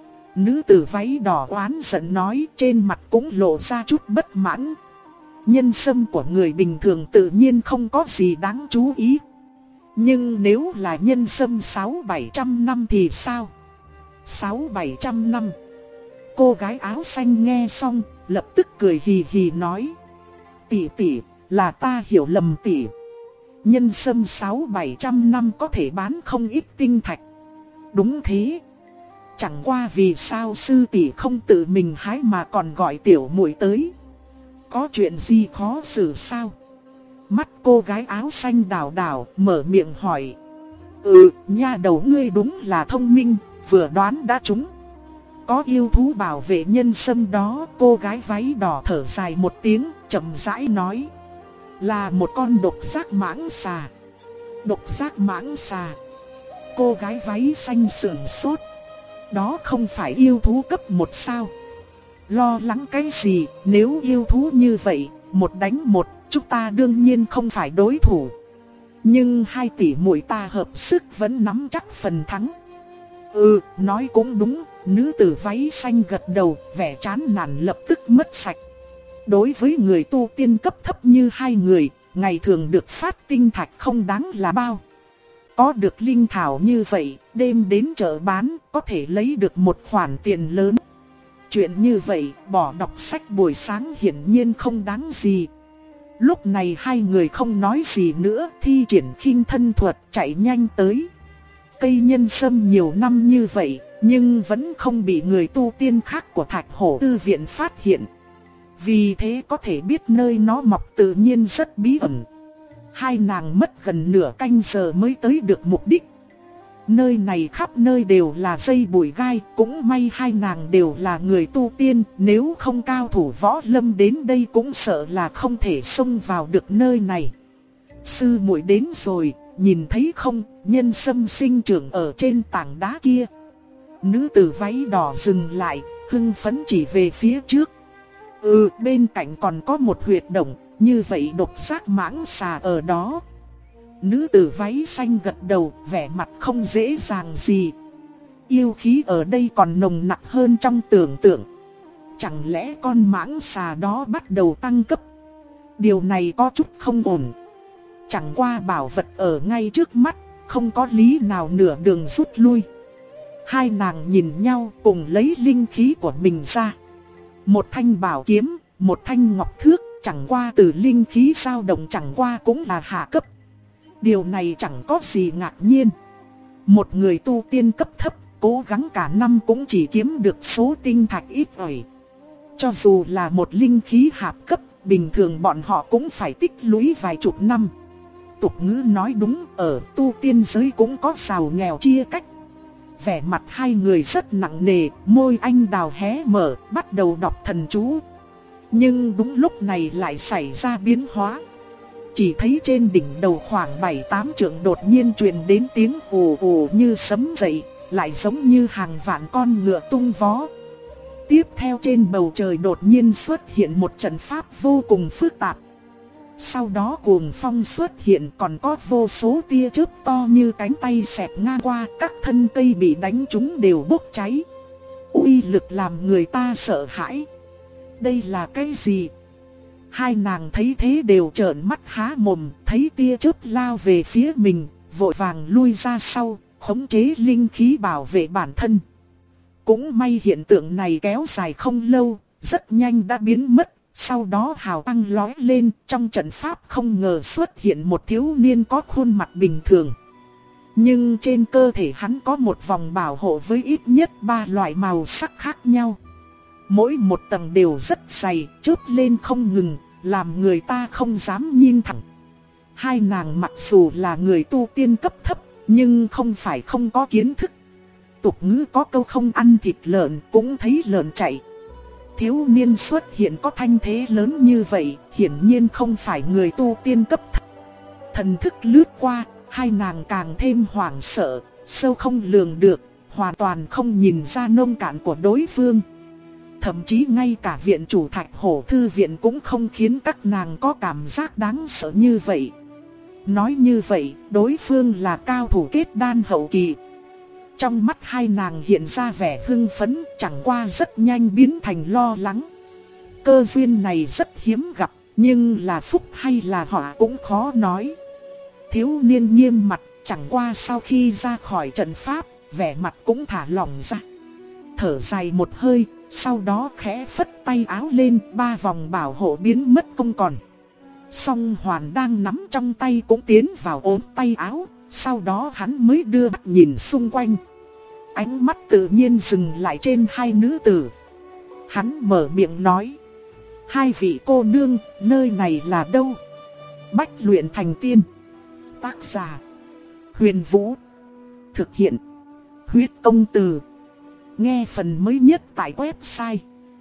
Nữ tử váy đỏ oán giận nói, trên mặt cũng lộ ra chút bất mãn. Nhân sâm của người bình thường tự nhiên không có gì đáng chú ý. Nhưng nếu là nhân sâm 600-700 năm thì sao? 600-700 năm? Cô gái áo xanh nghe xong, lập tức cười hì hì nói. Tỷ tỷ, là ta hiểu lầm tỷ. Nhân sâm 600-700 năm có thể bán không ít tinh thạch. Đúng thế. Chẳng qua vì sao sư tỷ không tự mình hái mà còn gọi tiểu muội tới? Có chuyện gì khó xử sao? Mắt cô gái áo xanh đảo đảo, mở miệng hỏi. Nha đầu ngươi đúng là thông minh, vừa đoán đã trúng. Có yêu thú bảo vệ nhân sâm đó. Cô gái váy đỏ thở dài một tiếng, chậm rãi nói. Là một con độc giác mãng xà. Độc giác mãng xà? Cô gái váy xanh sườn sốt. Đó không phải yêu thú cấp 1 sao? Lo lắng cái gì? Nếu yêu thú như vậy, một đánh một, chúng ta đương nhiên không phải đối thủ. Nhưng hai tỷ muội ta hợp sức vẫn nắm chắc phần thắng. Nói cũng đúng. Nữ tử váy xanh gật đầu, vẻ chán nản lập tức mất sạch. Đối với người tu tiên cấp thấp như hai người, ngày thường được phát tinh thạch không đáng là bao. có được linh thảo như vậy, đêm đến chợ bán, có thể lấy được một khoản tiền lớn. Chuyện như vậy, bỏ đọc sách buổi sáng hiển nhiên không đáng gì. Lúc này hai người không nói gì nữa, thi triển khinh thân thuật chạy nhanh tới. Cây nhân sâm nhiều năm như vậy, nhưng vẫn không bị người tu tiên khác của Thạch Hổ Thư viện phát hiện. Vì thế có thể biết nơi nó mọc tự nhiên rất bí ẩn. Hai nàng mất gần nửa canh giờ mới tới được mục đích. Nơi này khắp nơi đều là dây bụi gai, cũng may hai nàng đều là người tu tiên, nếu không cao thủ võ lâm đến đây cũng sợ là không thể xông vào được nơi này. Sư muội đến rồi, nhìn thấy không, nhân sâm sinh trưởng ở trên tảng đá kia. Nữ tử váy đỏ dừng lại, hưng phấn chỉ về phía trước. Bên cạnh còn có một huyệt động, như vậy độc giác mãng xà ở đó. Nữ tử váy xanh gật đầu, vẻ mặt không dễ dàng gì. Yêu khí ở đây còn nồng nặc hơn trong tưởng tượng. Chẳng lẽ con mãng xà đó bắt đầu tăng cấp? Điều này có chút không ổn. Chẳng qua bảo vật ở ngay trước mắt, không có lý nào nửa đường rút lui. Hai nàng nhìn nhau cùng lấy linh khí của mình ra. Một thanh bảo kiếm, một thanh ngọc thước, chẳng qua từ linh khí dao động chẳng qua cũng là hạ cấp. Điều này chẳng có gì ngạc nhiên. Một người tu tiên cấp thấp, cố gắng cả năm cũng chỉ kiếm được số tinh thạch ít ỏi. Cho dù là một linh khí hạp cấp, bình thường bọn họ cũng phải tích lũy vài chục năm. Tục ngữ nói đúng, ở tu tiên giới cũng có giàu nghèo chia cách. Vẻ mặt hai người rất nặng nề, môi anh đào hé mở, bắt đầu đọc thần chú. Nhưng đúng lúc này lại xảy ra biến hóa. Chỉ thấy trên đỉnh đầu khoảng 7-8 trượng đột nhiên truyền đến tiếng ồ ồ như sấm dậy, lại giống như hàng vạn con ngựa tung vó. Tiếp theo trên bầu trời đột nhiên xuất hiện một trận pháp vô cùng phức tạp. Sau đó cuồng phong xuất hiện, còn có vô số tia chớp to như cánh tay xẹt ngang qua, các thân cây bị đánh trúng đều bốc cháy. Uy lực làm người ta sợ hãi. Đây là cái gì? Hai nàng thấy thế đều trợn mắt há mồm, thấy tia chớp lao về phía mình, vội vàng lui ra sau, khống chế linh khí bảo vệ bản thân. Cũng may hiện tượng này kéo dài không lâu, rất nhanh đã biến mất. Sau đó hào quang lóe lên, trong trận pháp không ngờ xuất hiện một thiếu niên có khuôn mặt bình thường. Nhưng trên cơ thể hắn có một vòng bảo hộ với ít nhất 3 loại màu sắc khác nhau. Mỗi một tầng đều rất dày, chớp lên không ngừng, làm người ta không dám nhìn thẳng. Hai nàng mặc dù là người tu tiên cấp thấp, nhưng không phải không có kiến thức. Tục ngữ có câu không ăn thịt lợn cũng thấy lợn chạy. Thiếu niên xuất hiện có thanh thế lớn như vậy, hiển nhiên không phải người tu tiên cấp thấp. Thần thức lướt qua, hai nàng càng thêm hoảng sợ, sâu không lường được, hoàn toàn không nhìn ra nông cạn của đối phương. Thậm chí ngay cả viện chủ Thạch Hổ Thư viện cũng không khiến các nàng có cảm giác đáng sợ như vậy. Nói như vậy, đối phương là cao thủ kết đan hậu kỳ. Trong mắt hai nàng hiện ra vẻ hưng phấn, chẳng qua rất nhanh biến thành lo lắng. Cơ duyên này rất hiếm gặp, nhưng là phúc hay là họa cũng khó nói. Thiếu niên nghiêm mặt, chẳng qua sau khi ra khỏi trận pháp, vẻ mặt cũng thả lỏng ra. Thở dài một hơi, sau đó khẽ phất tay áo lên, 3 vòng bảo hộ biến mất không còn. Song Hoàn đang nắm trong tay cũng tiến vào ốm tay áo, sau đó hắn mới đưa mắt nhìn xung quanh. Ánh mắt tự nhiên dừng lại trên hai nữ tử. Hắn mở miệng nói: hai vị cô nương, nơi này là đâu? Bách luyện thành tiên. Tác giả: Huyền Vũ. Thực hiện: Huyết Công Từ. Nghe phần mới nhất tại website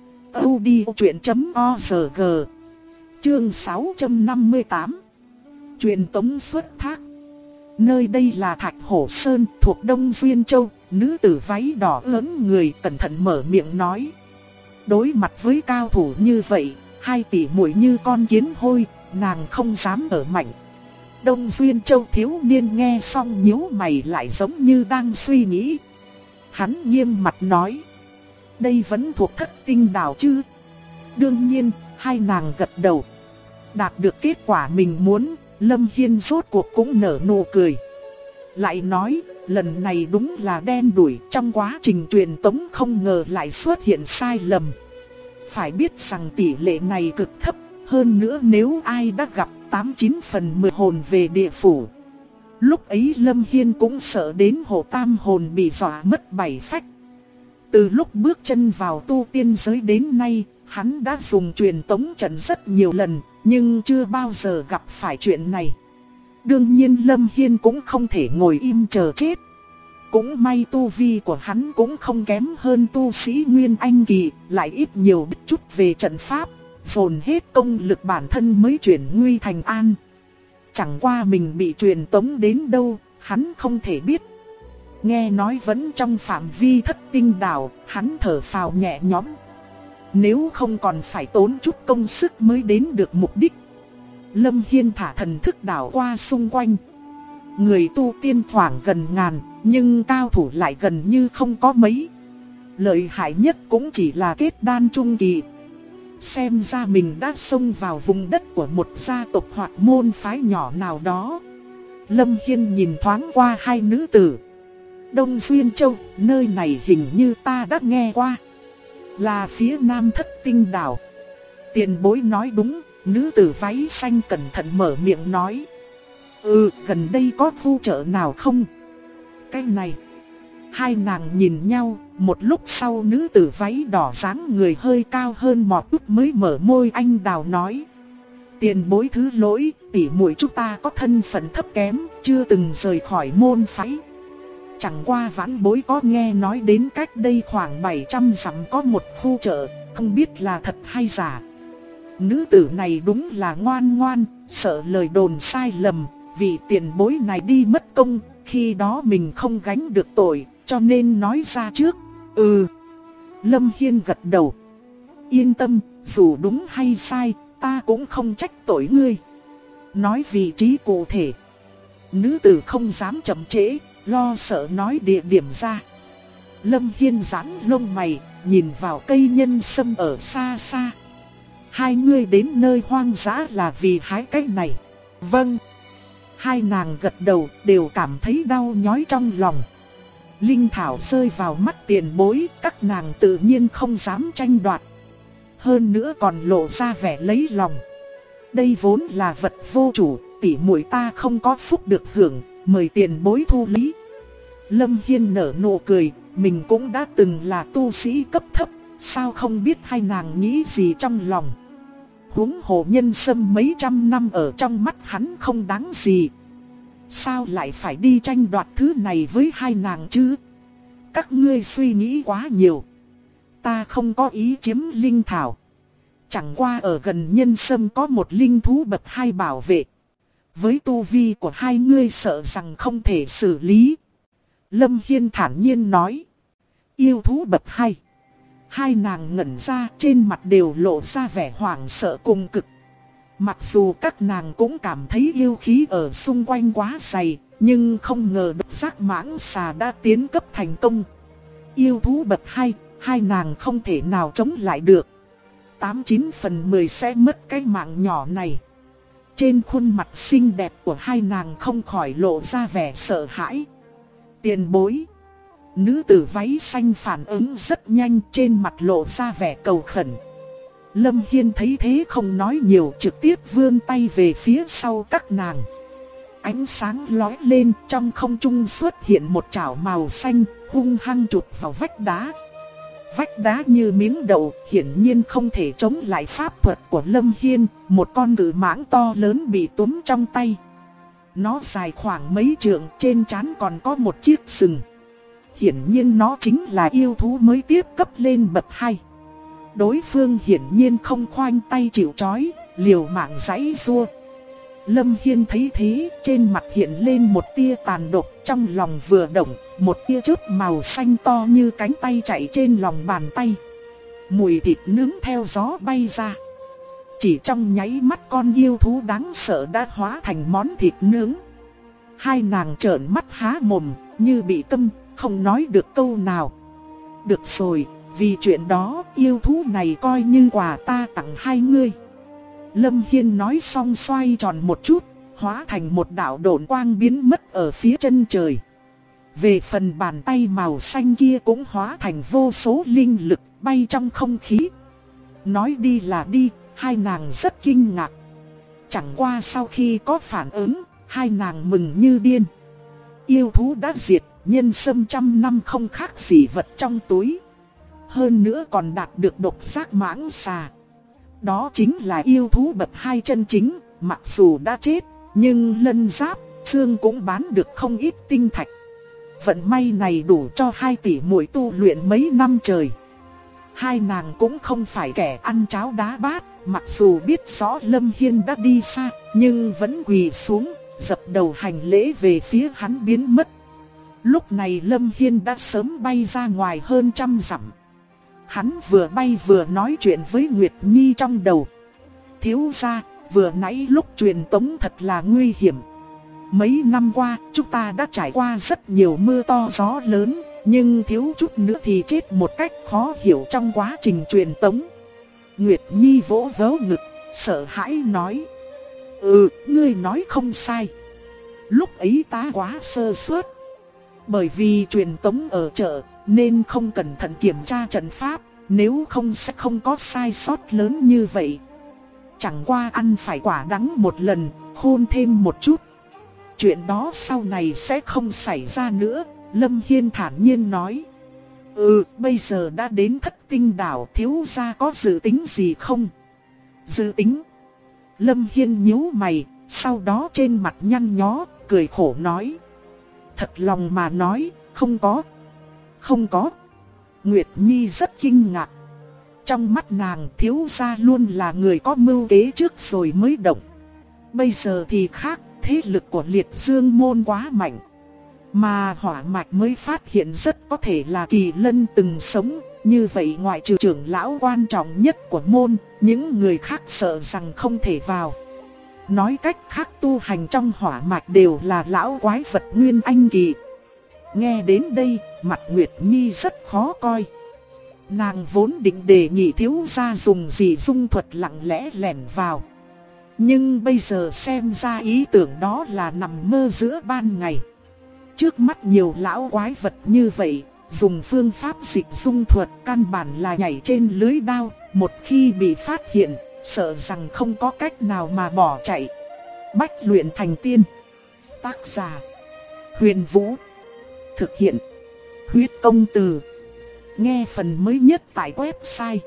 audiochuyện.org. Chương 658. Truyền tống xuất thác. Nơi đây là Thạch Hổ Sơn thuộc Đông Duyên Châu. Nữ tử váy đỏ lớn người cẩn thận mở miệng nói. Đối mặt với cao thủ như vậy, hai tỷ muội như con kiến hôi, nàng không dám ở mạnh. Đông Duyên Châu thiếu niên nghe xong nhíu mày lại giống như đang suy nghĩ. Hắn nghiêm mặt nói: đây vẫn thuộc Thất Tinh Đảo chứ? Đương nhiên, hai nàng gật đầu. Đạt được kết quả mình muốn, Lâm Hiên rốt cuộc cũng nở nụ cười. Lại nói, lần này đúng là đen đủi, trong quá trình truyền tống không ngờ lại xuất hiện sai lầm. Phải biết rằng tỷ lệ này cực thấp, hơn nữa nếu ai đã gặp 89 phần 10 hồn về địa phủ. Lúc ấy Lâm Hiên cũng sợ đến hộ tam hồn bị dọa mất 7 phách. Từ lúc bước chân vào tu tiên giới đến nay, hắn đã dùng truyền tống trận rất nhiều lần, nhưng chưa bao giờ gặp phải chuyện này. Đương nhiên Lâm Hiên cũng không thể ngồi im chờ chết. Cũng may tu vi của hắn cũng không kém hơn tu sĩ Nguyên Anh Kỳ, lại ít nhiều biết chút về trận pháp, dồn hết công lực bản thân mới chuyển nguy thành an. Chẳng qua mình bị truyền tống đến đâu, hắn không thể biết. Nghe nói vẫn trong phạm vi Thất Tinh Đảo, hắn thở phào nhẹ nhõm. Nếu không còn phải tốn chút công sức mới đến được mục đích. Lâm Hiên thả thần thức đảo qua xung quanh. Người tu tiên khoảng gần ngàn, nhưng cao thủ lại gần như không có mấy. Lợi hại nhất cũng chỉ là kết đan trung kỳ. Xem ra mình đã xông vào vùng đất của một gia tộc hoặc môn phái nhỏ nào đó. Lâm Hiên nhìn thoáng qua hai nữ tử. Đông Xuyên Châu, nơi này hình như ta đã nghe qua. Là phía nam Thất Tinh Đảo. Tiền bối nói đúng, nữ tử váy xanh cẩn thận mở miệng nói. Gần đây có khu chợ nào không? Cái này. Hai nàng nhìn nhau, một lúc sau nữ tử váy đỏ dáng người hơi cao hơn một chút mới mở môi anh đào nói. Tiền bối thứ lỗi, tỷ muội chúng ta có thân phận thấp kém, chưa từng rời khỏi môn phái. Chẳng qua vãn bối có nghe nói đến cách đây khoảng 700 dặm có một khu chợ, không biết là thật hay giả. Nữ tử này đúng là ngoan ngoan, sợ lời đồn sai lầm, vì tiền bối này đi mất công, khi đó mình không gánh được tội, cho nên nói ra trước. Lâm Hiên gật đầu. Yên tâm, dù đúng hay sai, ta cũng không trách tội ngươi. Nói vị trí cụ thể. Nữ tử không dám chậm trễ, lo sợ nói địa điểm ra. Lâm Hiên giãn lông mày, nhìn vào cây nhân sâm ở xa xa. Hai ngươi đến nơi hoang dã là vì hái cái này. Vâng. Hai nàng gật đầu, đều cảm thấy đau nhói trong lòng. Linh thảo rơi vào mắt tiền bối, các nàng tự nhiên không dám tranh đoạt. Hơn nữa còn lộ ra vẻ lấy lòng. Đây vốn là vật vô chủ, tỷ muội ta không có phúc được hưởng, mời tiền bối thu lý. Lâm Hiên nở nụ cười, mình cũng đã từng là tu sĩ cấp thấp, sao không biết hai nàng nghĩ gì trong lòng. Huống hồ nhân sâm mấy trăm năm ở trong mắt hắn không đáng gì. Sao lại phải đi tranh đoạt thứ này với hai nàng chứ? Các ngươi suy nghĩ quá nhiều. Ta không có ý chiếm linh thảo. Chẳng qua ở gần nhân sâm có một linh thú bậc 2 bảo vệ. Với tu vi của hai ngươi sợ rằng không thể xử lý. Lâm Hiên thản nhiên nói. Yêu thú bậc 2. Hai nàng ngẩn ra, trên mặt đều lộ ra vẻ hoảng sợ cùng cực. Mặc dù các nàng cũng cảm thấy yêu khí ở xung quanh quá dày, nhưng không ngờ độc giác mãng xà đã tiến cấp thành công. Yêu thú bậc 2, hai nàng không thể nào chống lại được. 89 phần 10 sẽ mất cái mạng nhỏ này. Trên khuôn mặt xinh đẹp của hai nàng không khỏi lộ ra vẻ sợ hãi. Tiền bối. Nữ tử váy xanh phản ứng rất nhanh, trên mặt lộ ra vẻ cầu khẩn. Lâm Hiên thấy thế không nói nhiều, trực tiếp vươn tay về phía sau các nàng. Ánh sáng lóe lên, trong không trung xuất hiện một chảo màu xanh, hung hăng chụp vào vách đá. Vách đá như miếng đậu, hiển nhiên không thể chống lại pháp thuật của Lâm Hiên. Một con cự mãng to lớn bị túm trong tay. Nó dài khoảng mấy trượng, trên trán còn có một chiếc sừng. Hiển nhiên nó chính là yêu thú mới tiếp cấp lên bậc 2. Đối phương hiển nhiên không khoanh tay chịu trói, liều mạng giãy giụa. Lâm Hiên thấy thế, trên mặt hiện lên một tia tàn độc, trong lòng vừa động, một tia chớp màu xanh to như cánh tay chạy trên lòng bàn tay. Mùi thịt nướng theo gió bay ra. Chỉ trong nháy mắt con yêu thú đáng sợ đã hóa thành món thịt nướng. Hai nàng trợn mắt há mồm, như bị câm, không nói được câu nào. Được rồi, vì chuyện đó, yêu thú này coi như quà ta tặng hai ngươi. Lâm Hiên nói xong xoay tròn một chút, hóa thành một đạo độn quang biến mất ở phía chân trời. Về phần bàn tay màu xanh kia cũng hóa thành vô số linh lực bay trong không khí. Nói đi là đi, hai nàng rất kinh ngạc. Chẳng qua sau khi có phản ứng, hai nàng mừng như điên. Yêu thú đã diệt, nhân sâm 100 năm không khác gì vật trong túi. Hơn nữa còn đạt được độc giác mãng xà. Đó chính là yêu thú bậc 2 chân chính, mặc dù đã chết, nhưng lân giáp, xương cũng bán được không ít tinh thạch. Vận may này đủ cho 2 tỷ muội tu luyện mấy năm trời. Hai nàng cũng không phải kẻ ăn cháo đá bát, mặc dù biết rõ Lâm Hiên đã đi xa, nhưng vẫn quỳ xuống, dập đầu hành lễ về phía hắn biến mất. Lúc này Lâm Hiên đã sớm bay ra ngoài hơn 100 dặm. Hắn vừa bay vừa nói chuyện với Nguyệt Nhi trong đầu. Thiếu gia, vừa nãy lúc truyền tống thật là nguy hiểm. Mấy năm qua, chúng ta đã trải qua rất nhiều mưa to gió lớn, nhưng thiếu chút nữa thì chết một cách khó hiểu trong quá trình truyền tống. Nguyệt Nhi vỗ vớ ngực, sợ hãi nói. Ngươi nói không sai. Lúc ấy ta quá sơ suất. Bởi vì truyền tống ở chợ, nên không cẩn thận kiểm tra trận pháp, nếu không sẽ không có sai sót lớn như vậy. Chẳng qua ăn phải quả đắng một lần, khôn thêm một chút. Chuyện đó sau này sẽ không xảy ra nữa, Lâm Hiên thản nhiên nói. Bây giờ đã đến Thất Tinh đảo, thiếu gia có dự tính gì không? Dự tính? Lâm Hiên nhíu mày, sau đó trên mặt nhăn nhó, cười khổ nói. Thật lòng mà nói, không có. Không có. Nguyệt Nhi rất kinh ngạc. Trong mắt nàng, thiếu gia luôn là người có mưu kế trước rồi mới động. Bây giờ thì khác, thế lực của Liệt Dương môn quá mạnh. Mà Hỏa Mạch mới phát hiện rất có thể là Kỳ Lân từng sống. Như vậy ngoại trừ trưởng lão quan trọng nhất của môn, những người khác sợ rằng không thể vào. Nói cách khác, tu hành trong Hỏa Mạch đều là lão quái vật Nguyên Anh kỳ. Nghe đến đây, mặt Nguyệt Nhi rất khó coi. Nàng vốn định đề nghị thiếu gia dùng dị dung thuật lặng lẽ lẻn vào. Nhưng bây giờ xem ra ý tưởng đó là nằm mơ giữa ban ngày. Trước mắt nhiều lão quái vật như vậy, dùng phương pháp dịch dung thuật căn bản là nhảy trên lưới đao. Một khi bị phát hiện, sợ rằng không có cách nào mà bỏ chạy. Bách luyện thành tiên. Tác giả: Huyền Vũ. Thực hiện: Huyết Công Từ. Nghe phần mới nhất tại website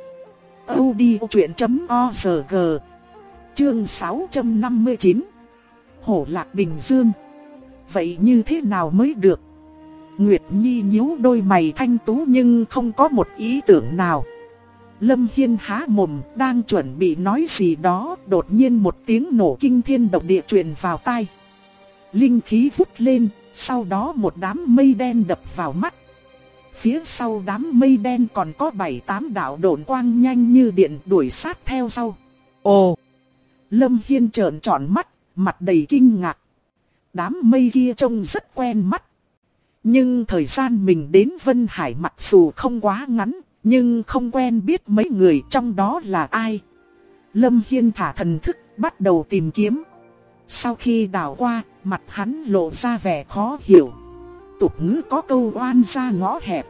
audiochuyện.org. Chương 659. Hổ Lạc Bình Dương. Vậy như thế nào mới được? Nguyệt Nhi nhíu đôi mày thanh tú nhưng không có một ý tưởng nào. Lâm Hiên há mồm đang chuẩn bị nói gì đó, đột nhiên một tiếng nổ kinh thiên động địa truyền vào tai. Linh khí vút lên, sau đó một đám mây đen đập vào mắt. Phía sau đám mây đen còn có 7-8 đạo độn quang nhanh như điện đuổi sát theo sau. Ồ! Lâm Hiên trợn tròn mắt, mặt đầy kinh ngạc. Đám mây kia trông rất quen mắt. Nhưng thời gian mình đến Vân Hải mặc dù không quá ngắn, nhưng không quen biết mấy người trong đó là ai. Lâm Hiên thả thần thức, bắt đầu tìm kiếm. Sau khi đảo qua, mặt hắn lộ ra vẻ khó hiểu. Tục ngữ có câu oan ra ngõ hẹp.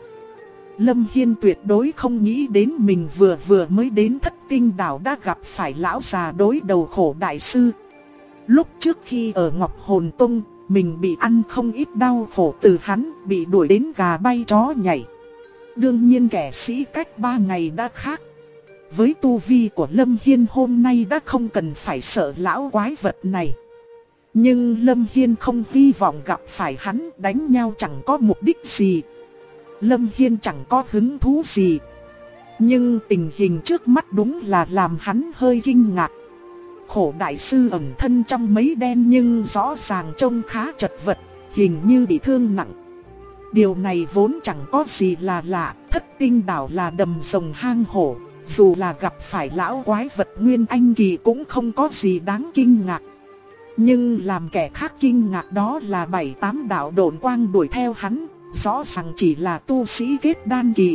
Lâm Hiên tuyệt đối không nghĩ đến mình vừa mới đến Thất Tinh đảo đã gặp phải lão già đối đầu Khổ đại sư. Lúc trước khi ở Ngọc Hồn Tông, mình bị ăn không ít đau khổ từ hắn, bị đuổi đến gà bay chó nhảy. Đương nhiên kẻ sĩ cách 3 ngày đã khác. Với tu vi của Lâm Hiên hôm nay đã không cần phải sợ lão quái vật này. Nhưng Lâm Hiên không hy vọng gặp phải hắn, đánh nhau chẳng có mục đích gì. Lâm Hiên chẳng có hứng thú gì. Nhưng tình hình trước mắt đúng là làm hắn hơi kinh ngạc. Khổ đại sư ẩn thân trong mấy đen nhưng rõ ràng trông khá chật vật, hình như bị thương nặng. Điều này vốn chẳng có gì là lạ, Thất Tinh đảo là đầm rồng hang hổ. Dù là gặp phải lão quái vật Nguyên Anh kỳ cũng không có gì đáng kinh ngạc. Nhưng làm kẻ khác kinh ngạc đó là 7-8 đạo độn quang đuổi theo hắn, rõ ràng chỉ là tu sĩ kết đan kỳ.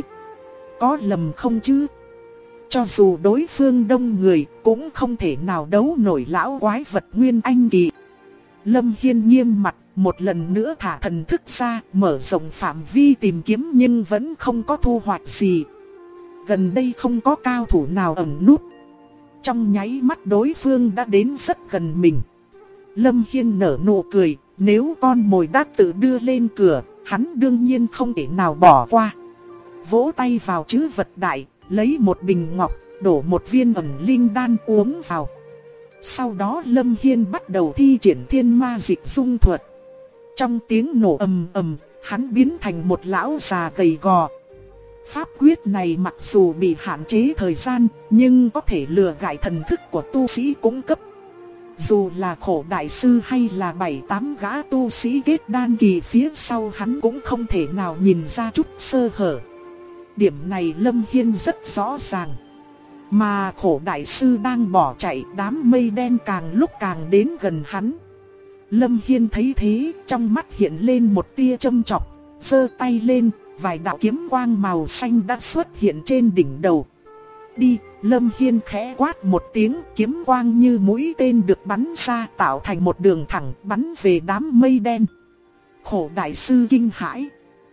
Có lầm không chứ? Cho dù đối phương đông người cũng không thể nào đấu nổi lão quái vật Nguyên Anh kỳ. Lâm Hiên nghiêm mặt, một lần nữa thả thần thức ra, mở rộng phạm vi tìm kiếm nhưng vẫn không có thu hoạch gì. Gần đây không có cao thủ nào ẩn núp. Trong nháy mắt đối phương đã đến rất gần mình. Lâm Hiên nở nụ cười, nếu con mồi đã tự đưa lên cửa, hắn đương nhiên không thể nào bỏ qua. Vỗ tay vào trữ vật đại, lấy một bình ngọc, đổ một viên ẩn linh đan uống vào. Sau đó Lâm Hiên bắt đầu thi triển thiên ma dịch dung thuật. Trong tiếng nổ ầm ầm, hắn biến thành một lão già gầy gò. Pháp quyết này mặc dù bị hạn chế thời gian, nhưng có thể lừa gạt thần thức của tu sĩ cũng cấp. Dù là Khổ đại sư hay là 7-8 gã tu sĩ kết đan kỳ phía sau hắn cũng không thể nào nhìn ra chút sơ hở. Điểm này Lâm Hiên rất rõ ràng. Mà Khổ đại sư đang bỏ chạy, đám mây đen càng lúc càng đến gần hắn. Lâm Hiên thấy thế, trong mắt hiện lên một tia châm chọc, giơ tay lên, vài đạo kiếm quang màu xanh đã xuất hiện trên đỉnh đầu. Đi, Lâm Hiên khẽ quát một tiếng, kiếm quang như mũi tên được bắn ra tạo thành một đường thẳng bắn về đám mây đen. Khổ đại sư kinh hãi.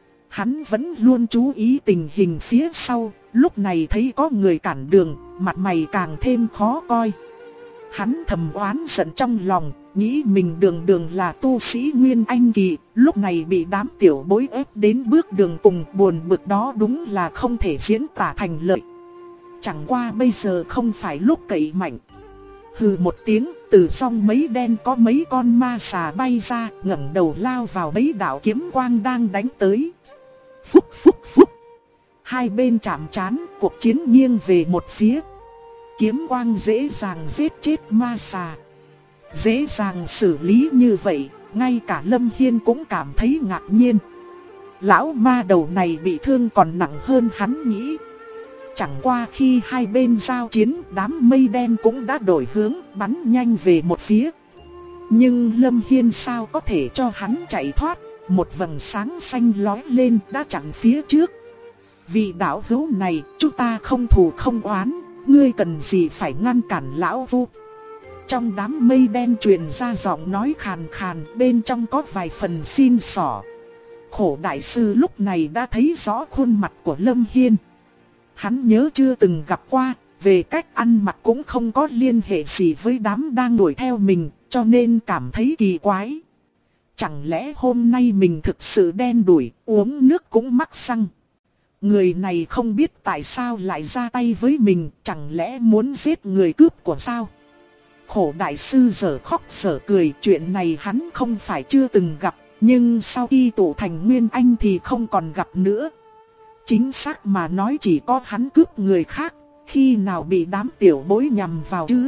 Hắn vẫn luôn chú ý tình hình phía sau, lúc này thấy có người cản đường, mặt mày càng thêm khó coi. Hắn thầm oán giận trong lòng, nghĩ mình đường đường là tu sĩ Nguyên Anh kỳ, lúc này bị đám tiểu bối ép đến bước đường cùng, buồn bực đó đúng là không thể diễn tả thành lời. Chẳng qua bây giờ không phải lúc cậy mạnh. Hừ một tiếng, từ trong mấy đen có mấy con ma xà bay ra, ngẩng đầu lao vào mấy đạo kiếm quang đang đánh tới. Phúc phúc phúc. Hai bên chạm trán, cuộc chiến nghiêng về một phía. Kiếm quang dễ dàng giết chết ma xà. Dễ dàng xử lý như vậy, ngay cả Lâm Hiên cũng cảm thấy ngạc nhiên. Lão ma đầu này bị thương còn nặng hơn hắn nghĩ. Chẳng qua khi hai bên giao chiến, đám mây đen cũng đã đổi hướng, bắn nhanh về một phía. Nhưng Lâm Hiên sao có thể cho hắn chạy thoát, một vầng sáng xanh lói lên đã chặn phía trước. Vị đạo hữu này, chúng ta không thù không oán, ngươi cần gì phải ngăn cản lão phu. Trong đám mây đen truyền ra giọng nói khàn khàn, bên trong có vài phần xin xỏ. Khổ đại sư lúc này đã thấy rõ khuôn mặt của Lâm Hiên. Hắn nhớ chưa từng gặp qua, về cách ăn mặc cũng không có liên hệ gì với đám đang đuổi theo mình, cho nên cảm thấy kỳ quái. Chẳng lẽ hôm nay mình thực sự đen đủi, uống nước cũng mắc xăng. Người này không biết tại sao lại ra tay với mình, chẳng lẽ muốn giết người cướp của sao? Khổ đại sư giờ khóc giờ cười, chuyện này hắn không phải chưa từng gặp, nhưng sau khi tụ thành Nguyên Anh thì không còn gặp nữa. Chính xác mà nói chỉ có hắn cướp người khác, khi nào bị đám tiểu bối nhằm vào chứ?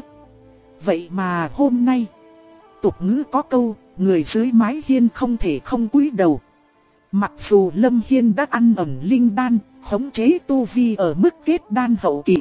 Vậy mà hôm nay, tục ngữ có câu, người dưới mái hiên không thể không cúi đầu. Mặc dù Lâm Hiên đã ăn ẩn linh đan, khống chế tu vi ở mức kết đan hậu kỳ,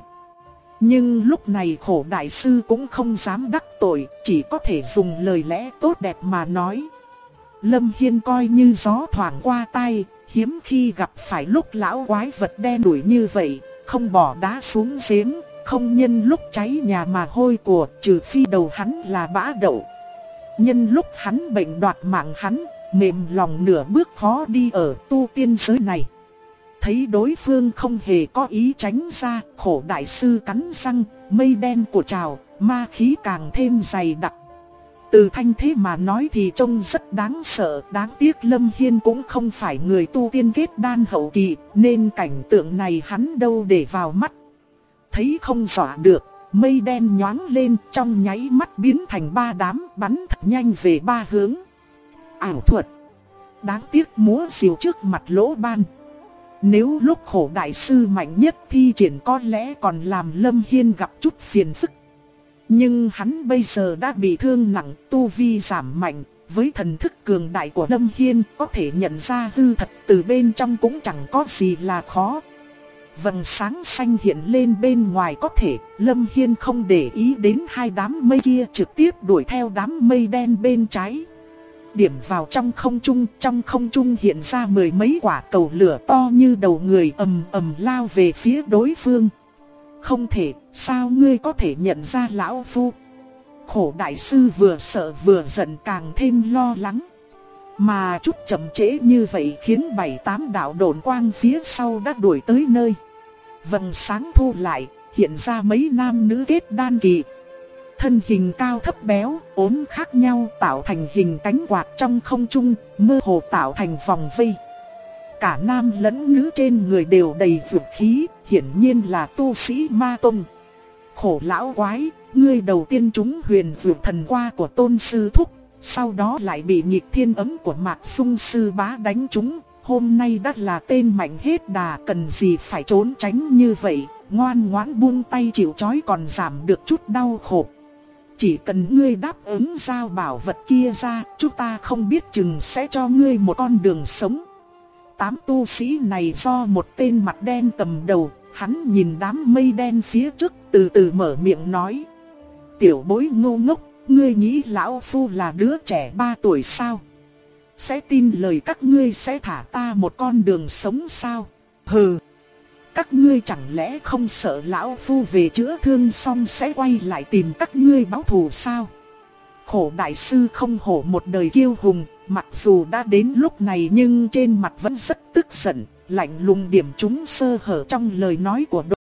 nhưng lúc này Khổ đại sư cũng không dám đắc tội, chỉ có thể dùng lời lẽ tốt đẹp mà nói. Lâm Hiên coi như gió thoảng qua tai, hiếm khi gặp phải lúc lão quái vật đen đuổi như vậy, không bỏ đá xuống giếng, không nhân lúc cháy nhà mà hôi của, trừ phi đầu hắn là bã đậu. Nhân lúc hắn bệnh đoạt mạng hắn, mềm lòng nửa bước khó đi ở tu tiên giới này. Thấy đối phương không hề có ý tránh ra, Khổ đại sư cắn răng, mây đen của trào, ma khí càng thêm dày đặc. Từ thanh thế mà nói thì trông rất đáng sợ, đáng tiếc Lâm Hiên cũng không phải người tu tiên kết đan hậu kỳ, nên cảnh tượng này hắn đâu để vào mắt. Thấy không dọa được, mây đen nhoáng lên, trong nháy mắt biến thành ba đám, bắn thật nhanh về ba hướng. Ảo thuật. Đáng tiếc múa rìu trước mặt lỗ ban. Nếu lúc Khổ đại sư mạnh nhất thi triển có lẽ còn làm Lâm Hiên gặp chút phiền phức. Nhưng hắn bây giờ đã bị thương nặng, tu vi giảm mạnh, với thần thức cường đại của Lâm Hiên có thể nhận ra hư thật từ bên trong cũng chẳng có gì là khó. Vầng sáng xanh hiện lên bên ngoài có thể, Lâm Hiên không để ý đến hai đám mây kia, trực tiếp đuổi theo đám mây đen bên trái. Điểm vào trong không trung hiện ra mười mấy quả cầu lửa to như đầu người ầm ầm lao về phía đối phương. Không thể, sao ngươi có thể nhận ra lão phu? Khổ đại sư vừa sợ vừa giận càng thêm lo lắng. Mà chút chậm trễ như vậy khiến 7-8 đạo độn quang phía sau đã đuổi tới nơi. Vầng sáng thu lại, hiện ra mấy nam nữ kết đan kỳ. Thân hình cao thấp béo, ốm khác nhau tạo thành hình cánh quạt trong không trung, mơ hồ tạo thành vòng vây. Cả nam lẫn nữ trên người đều đầy dược khí, hiển nhiên là tu sĩ ma tông. Khổ lão quái, ngươi đầu tiên trúng huyền dược thần qua của tôn sư thúc, sau đó lại bị nghịch thiên ấm của Mạc Sung sư bá đánh trúng. Hôm nay đã là tên mạnh hết đà, cần gì phải trốn tránh như vậy, ngoan ngoãn buông tay chịu trói còn giảm được chút đau khổ. Chỉ cần ngươi đáp ứng giao bảo vật kia ra, chúng ta không biết chừng sẽ cho ngươi một con đường sống. 8 tu sĩ này do một tên mặt đen cầm đầu, hắn nhìn đám mây đen phía trước từ từ mở miệng nói. Tiểu bối ngu ngốc, ngươi nghĩ lão phu là đứa trẻ 3 tuổi sao? Sẽ tin lời các ngươi sẽ thả ta một con đường sống sao? Hừ! Các ngươi chẳng lẽ không sợ lão phu về chữa thương xong sẽ quay lại tìm các ngươi báo thù sao? Khổ đại sư không hổ một đời kiêu hùng, mặc dù đã đến lúc này nhưng trên mặt vẫn rất tức giận, lạnh lùng điểm trúng sơ hở trong lời nói của